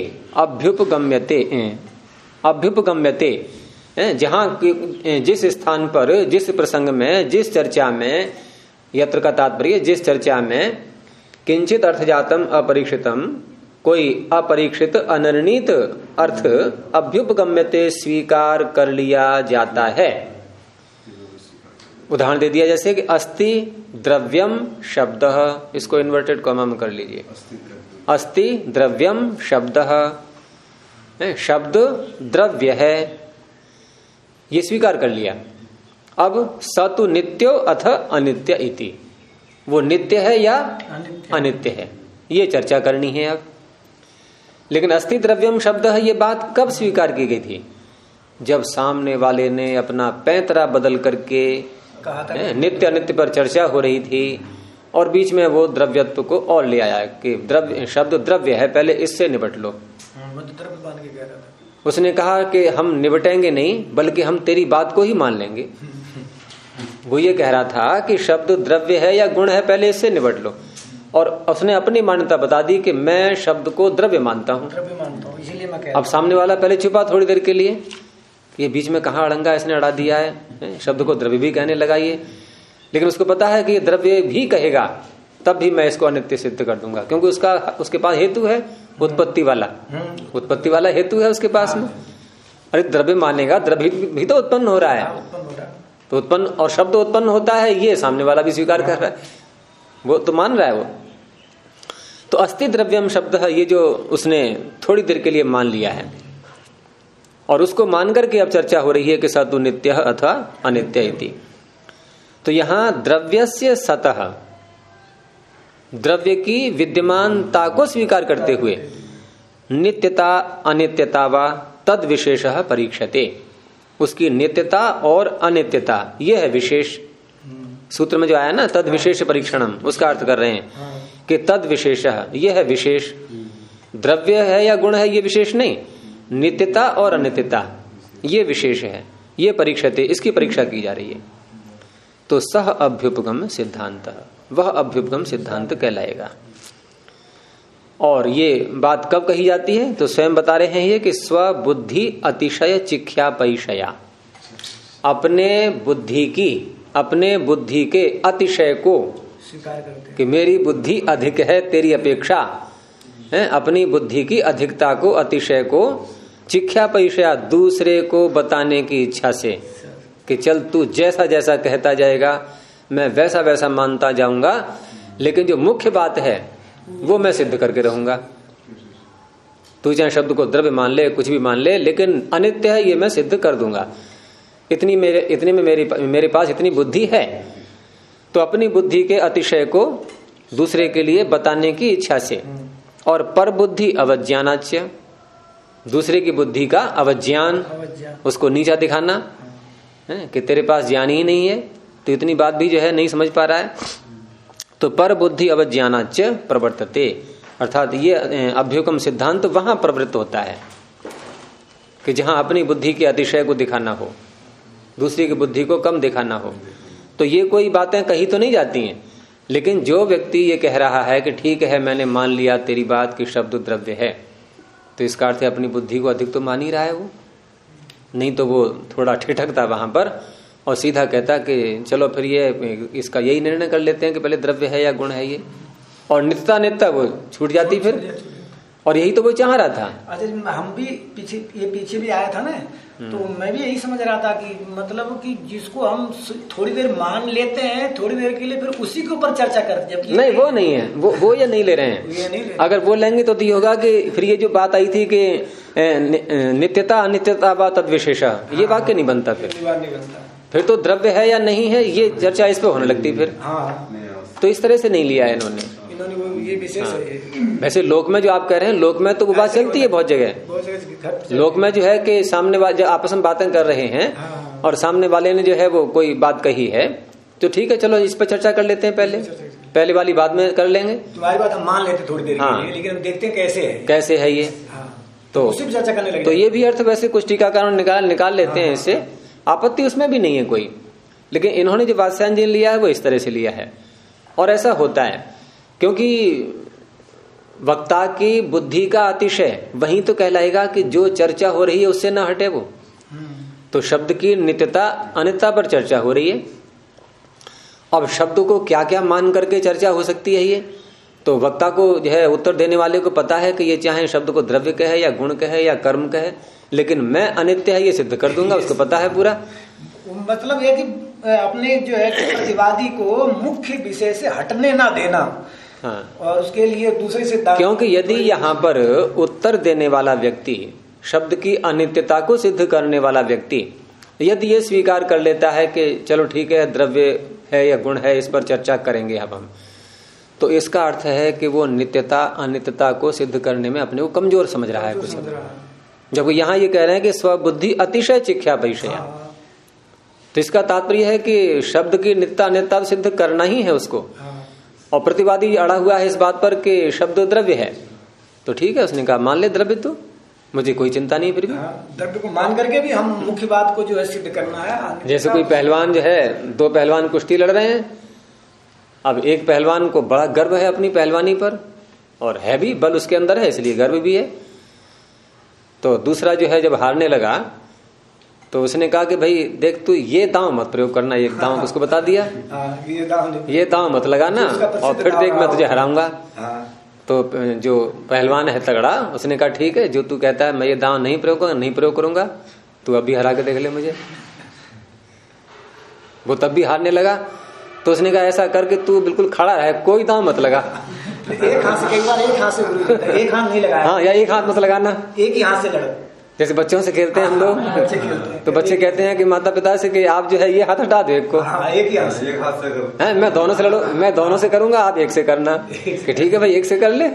Speaker 1: अभ्युपगम्यते, जहां जिस स्थान पर, जिस प्रसंग में, जिस चर्चा में, यत्र का तात्पर्य जिस चर्चा में किंचित अर्थ जातम अपरीक्षितम, कोई अपरीक्षित अनिर्णीत अर्थ अभ्युपगम्यते स्वीकार कर लिया जाता है। उदाहरण दे दिया जैसे कि अस्ति द्रव्यम शब्द, इसको इन्वर्टेड कॉमा में कर लीजिए। अस्ति द्रव्यम शब्द, शब्द द्रव्य है, ये स्वीकार कर लिया। अब सतु नित्यो अथ अनित्य इति, वो नित्य है या अनित्य है, ये चर्चा करनी है अब। लेकिन अस्ति द्रव्यम शब्द है, ये बात कब स्वीकार की गई थी? जब सामने वाले ने अपना पैंतरा बदल करके नित्य अनित्य पर चर्चा हो रही थी, और बीच में वो द्रव्यत्व को और ले आया कि द्रव्य, शब्द द्रव्य है, पहले इससे निपट लो। उसने कहा कि हम निपटेंगे नहीं, बल्कि हम तेरी बात को ही मान लेंगे। वो ये कह रहा था कि शब्द द्रव्य है या गुण है, पहले इससे निपट लो। और उसने अपनी मान्यता बता दी कि मैं शब्द को द्रव्य मानता हूँ,
Speaker 2: इसीलिए मैं कह।
Speaker 1: अब सामने वाला पहले छुपा थोड़ी देर के लिए, ये बीच में कहाँ अड़ंगा इसने अड़ा दिया है, शब्द को द्रव्य भी कहने लगा ये। लेकिन उसको पता है कि ये द्रव्य भी कहेगा, तब भी मैं इसको अनित्य सिद्ध कर दूंगा, क्योंकि उसके पास हेतु है, उत्पत्ति वाला हेतु है उसके पास में। अरे द्रव्य मानेगा, द्रव्य भी तो उत्पन्न हो रहा है, तो उत्पन्न और शब्द उत्पन्न होता है, ये सामने वाला भी स्वीकार कर रहा है, वो तो मान रहा है वो। तो अस्ति द्रव्यम शब्द है, ये जो उसने थोड़ी देर के लिए मान लिया है और उसको मान करके अब चर्चा हो रही है कि सतु नित्य अथवा अनित्य इति। तो यहां द्रव्यस्य सतः, द्रव्य की विद्यमानता को स्वीकार करते हुए नित्यता अनित्यता व तद विशेष परीक्षते, उसकी नित्यता और अनित्यता यह है विशेष। सूत्र में जो आया ना तद विशेष परीक्षणम, उसका अर्थ कर रहे हैं कि तद विशेष यह है विशेष। द्रव्य है या गुण है ये विशेष नहीं, नित्यता और अनित्यता ये विशेष है, ये परीक्षते, इसकी परीक्षा की जा रही है। तो सह अभ्युपगम सिद्धांत, वह अभ्युपगम सिद्धांत कहलाएगा। और ये बात कब कही जाती है, तो स्वयं बता रहे हैं ये कि स्वबुद्धि अतिशय चिख्या पैशया, अपने बुद्धि के अतिशय को
Speaker 2: स्वीकार करते
Speaker 1: कि मेरी बुद्धि अधिक है तेरी अपेक्षा है, अपनी बुद्धि की अधिकता को, अतिशय को, चिख्या पैशया दूसरे को बताने की इच्छा से कि चल तू जैसा जैसा कहता जाएगा मैं वैसा वैसा मानता जाऊंगा, लेकिन जो मुख्य बात है वो मैं सिद्ध करके रहूंगा। तू चाहे शब्द को द्रव्य मान ले, कुछ भी मान ले, लेकिन अनित्य है ये मैं सिद्ध कर दूंगा। इतने में मेरे पास इतनी बुद्धि है, तो अपनी बुद्धि के अतिशय को दूसरे के लिए बताने की इच्छा से। और पर बुद्धि अवज्ञानाच्य, दूसरे की बुद्धि का अवज्ञान, उसको नीचा दिखाना है कि तेरे पास ज्ञान ही नहीं है, तो इतनी बात भी जो है नहीं समझ पा रहा है। तो पर बुद्धि अवज्ञानाच्य प्रवर्तते, अर्थात ये अभ्युपगम सिद्धांत वहां प्रवृत्त होता है कि जहां अपनी बुद्धि के अतिशय को दिखाना हो, दूसरी की बुद्धि को कम दिखाना हो। तो ये कोई बातें कही तो नहीं जाती हैं, लेकिन जो व्यक्ति ये कह रहा है कि ठीक है मैंने मान लिया तेरी बात कि शब्द द्रव्य है, तो इसका अर्थ है अपनी बुद्धि को अधिक तो मान ही रहा है वो, नहीं तो वो थोड़ा ठिठकता वहां पर और सीधा कहता कि चलो फिर ये इसका यही निर्णय कर लेते हैं कि पहले द्रव्य है या गुण है ये, और नित्यता नित्यता वो छूट जाती फिर। और यही तो वो चाह रहा था।
Speaker 2: अच्छा, हम भी पीछे भी आया था ना, तो मैं भी यही समझ रहा था कि मतलब कि जिसको हम थोड़ी देर मान लेते हैं, थोड़ी देर के लिए फिर उसी के ऊपर चर्चा करते हैं।
Speaker 1: नहीं, वो नहीं है, वो ये नहीं ले रहे हैं। अगर वो लेंगे तो ये होगा कि फिर ये जो बात आई थी कि नित्यता अनित्यता व तद विशेष, ये वाक्य नहीं बनता फिर तो द्रव्य है या नहीं है ये चर्चा इस पे होने लगती फिर। तो इस तरह से नहीं लिया है इन्होंने
Speaker 2: ये विशेष है।
Speaker 1: वैसे लोक में जो आप कह रहे हैं, लोक में तो वो बात चलती है बहुत जगह। लोक में जो है कि सामने वाले आपस में बातें कर रहे हैं और सामने वाले ने जो है वो कोई बात कही है, तो ठीक है चलो इस पर चर्चा कर लेते हैं, पहले वाली बात में कर लेंगे।
Speaker 2: तुम्हारी बात हम मान लेते थोड़ी देर के लिए, लेकिन हम देखते हैं कैसे है
Speaker 1: ये। तो
Speaker 2: चर्चा करने लगे।
Speaker 1: तो ये भी अर्थ वैसे कुछ टीकाकार निकाल लेते हैं, इससे आपत्ति उसमें भी नहीं है कोई, लेकिन इन्होंने जो वात्स्यायन लिया है वो इस तरह से लिया है। और ऐसा होता है क्योंकि वक्ता की बुद्धि का अतिशय वही तो कहलाएगा कि जो चर्चा हो रही है उससे ना हटे वो। तो शब्द की नित्यता अनित्यता पर चर्चा हो रही है। अब शब्द को क्या क्या मान करके चर्चा हो सकती है ये, तो वक्ता को जो है उत्तर देने वाले को पता है कि ये चाहे शब्द को द्रव्य कहे या गुण कहे या कर्म कहे, लेकिन मैं अनित्य है ये सिद्ध कर दूंगा, उसको पता है पूरा।
Speaker 2: मतलब ये कि अपने जो है प्रतिवादी को मुख्य विषय से हटने ना देना।
Speaker 1: हाँ।
Speaker 2: और उसके लिए दूसरे से
Speaker 1: क्योंकि यदि यहाँ पर उत्तर देने वाला व्यक्ति, शब्द की अनित्यता को सिद्ध करने वाला व्यक्ति यदि ये स्वीकार कर लेता है कि चलो ठीक है द्रव्य है या गुण है, इस पर चर्चा करेंगे अब हम, तो इसका अर्थ है कि वो नित्यता अनित्यता को सिद्ध करने में अपने को कमजोर समझ रहा है कुछ। जब यहाँ ये कह रहे हैं कि स्वबुद्धि अतिशय चिख्या पैशया, तो इसका तात्पर्य है कि शब्द की नित्यता अनित्यता सिद्ध करना ही है उसको। और प्रतिवादी अड़ा हुआ है इस बात पर कि शब्द द्रव्य है, तो ठीक है उसने कहा मान ले द्रव्य, तो मुझे कोई चिंता नहीं फिर भी।
Speaker 2: द्रव्य को मान करके भी हम मुख्य बात को जो है सिद्ध करना है।
Speaker 1: जैसे कोई पहलवान जो है, दो पहलवान कुश्ती लड़ रहे हैं, अब एक पहलवान को बड़ा गर्व है अपनी पहलवानी पर और है भी, बल उसके अंदर है इसलिए गर्व भी है। तो दूसरा जो है जब हारने लगा तो उसने कहा कि भाई देख तू ये दांव मत प्रयोग करना, ये दांव उसको बता दिया, ये दांव मत लगाना और फिर देख मैं तुझे हराऊंगा। तो जो पहलवान है तगड़ा, उसने कहा ठीक है जो तू कहता है मैं ये दांव नहीं प्रयोग करूंगा, तू अभी हरा के देख ले मुझे। वो तब भी हारने लगा। तो उसने कहा ऐसा करके तू बिल्कुल खड़ा रहे, कोई दांव मत लगा।
Speaker 2: एक हाथ से, कई बार एक हाथ से गुरु कहता है, एक हाथ नहीं लगाया।
Speaker 1: हाँ, या एक हाथ मत लगाना,
Speaker 2: एक ही हाथ से लड़ो।
Speaker 1: जैसे बच्चों से खेलते हैं हम लोग, तो बच्चे कहते हैं कि माता पिता से कि आप जो है ये हाथ हटा दो एक को।
Speaker 2: एक ही हाथ से,
Speaker 3: एक हाथ से करो।
Speaker 1: है, मैं दोनों से लड़ो, मैं दोनों से करूंगा, आप एक से करना, कि ठीक है भाई एक से कर ले।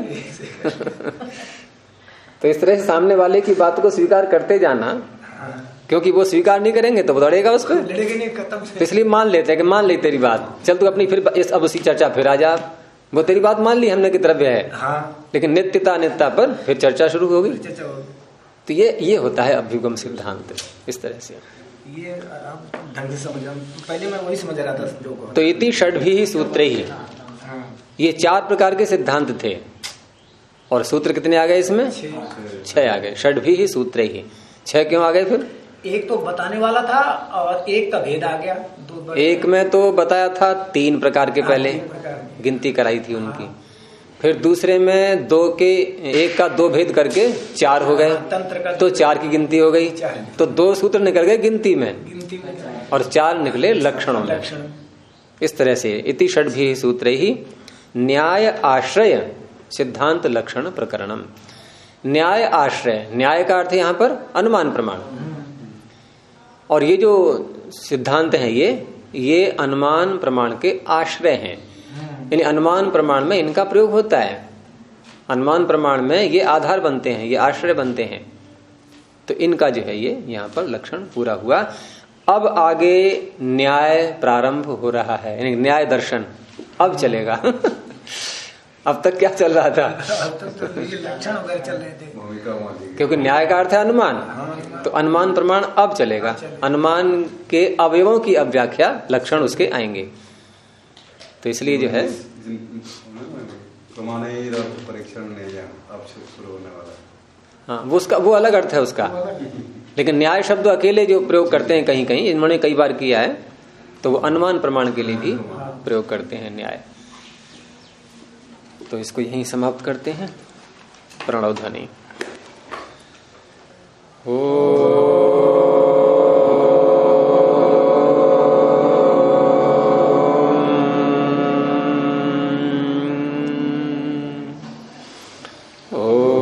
Speaker 1: तो इस तरह से सामने वाले की बात को स्वीकार करते जाना, क्योंकि वो स्वीकार नहीं करेंगे तो वो लड़ेगा उस पर,
Speaker 2: लड़ेगा नहीं, खत्म से।
Speaker 1: इसलिए मान लेते हैं कि मान ली तेरी बात, चल तू अपनी फिर अब उसी चर्चा फिर आ जा, वो तेरी बात मान ली हमने कि द्रव्य है।
Speaker 2: हाँ।
Speaker 1: लेकिन नित्यता अनित्यता पर फिर चर्चा शुरू होगी। तो ये होता है अभ्युगम सिद्धांत। इस तरह से
Speaker 2: ये आप ढंग से समझ, पहले मैं वही समझ रहा था जो को।
Speaker 1: तो इति षड्भिः सूत्रैः, ये 4 प्रकार के सिद्धांत थे और सूत्र कितने आ गए इसमें? 6 आ गए। षड्भिः सूत्रैः, 6 क्यों आ गए? फिर
Speaker 2: एक तो बताने वाला था और एक का भेद आ गया।
Speaker 1: एक में तो बताया था 3 प्रकार के, पहले गिनती कराई थी उनकी। फिर दूसरे में 2 के 1 का 2 भेद करके 4 हो गए, तो 4 की गिनती हो गई। तो 2 सूत्र निकल गए गिनती में और 4 निकले लक्षणों में। इस तरह से इति षड्भिः सूत्रैः न्याय आश्रय सिद्धांत लक्षण प्रकरणम। न्याय आश्रय, न्याय का अर्थ है यहाँ पर अनुमान प्रमाण, और ये जो सिद्धांत है ये अनुमान प्रमाण के आश्रय हैं, यानी अनुमान प्रमाण में इनका प्रयोग होता है। अनुमान प्रमाण में ये आधार बनते हैं, ये आश्रय बनते हैं। तो इनका जो है ये यहाँ पर लक्षण पूरा हुआ। अब आगे न्याय प्रारंभ हो रहा है, यानी न्याय दर्शन अब चलेगा। अब तक क्या चल रहा था?
Speaker 2: अब तक तो ये लक्षण वगैरह चल रहे थे,
Speaker 1: क्योंकि न्याय का अर्थ है अनुमान, तो अनुमान प्रमाण अब चलेगा। अनुमान के अवयवों की अब व्याख्या, लक्षण उसके आएंगे। तो इसलिए जो है
Speaker 3: परीक्षण अब शुरू होने वाला है।
Speaker 1: हाँ, वो उसका वो अलग अर्थ है उसका। लेकिन न्याय शब्द अकेले जो प्रयोग करते हैं कहीं कहीं, इन्होंने कई बार किया है, तो वो अनुमान प्रमाण के लिए भी प्रयोग करते हैं न्याय। तो इसको यहीं समाप्त करते हैं। प्रणव ध्वनि। ओ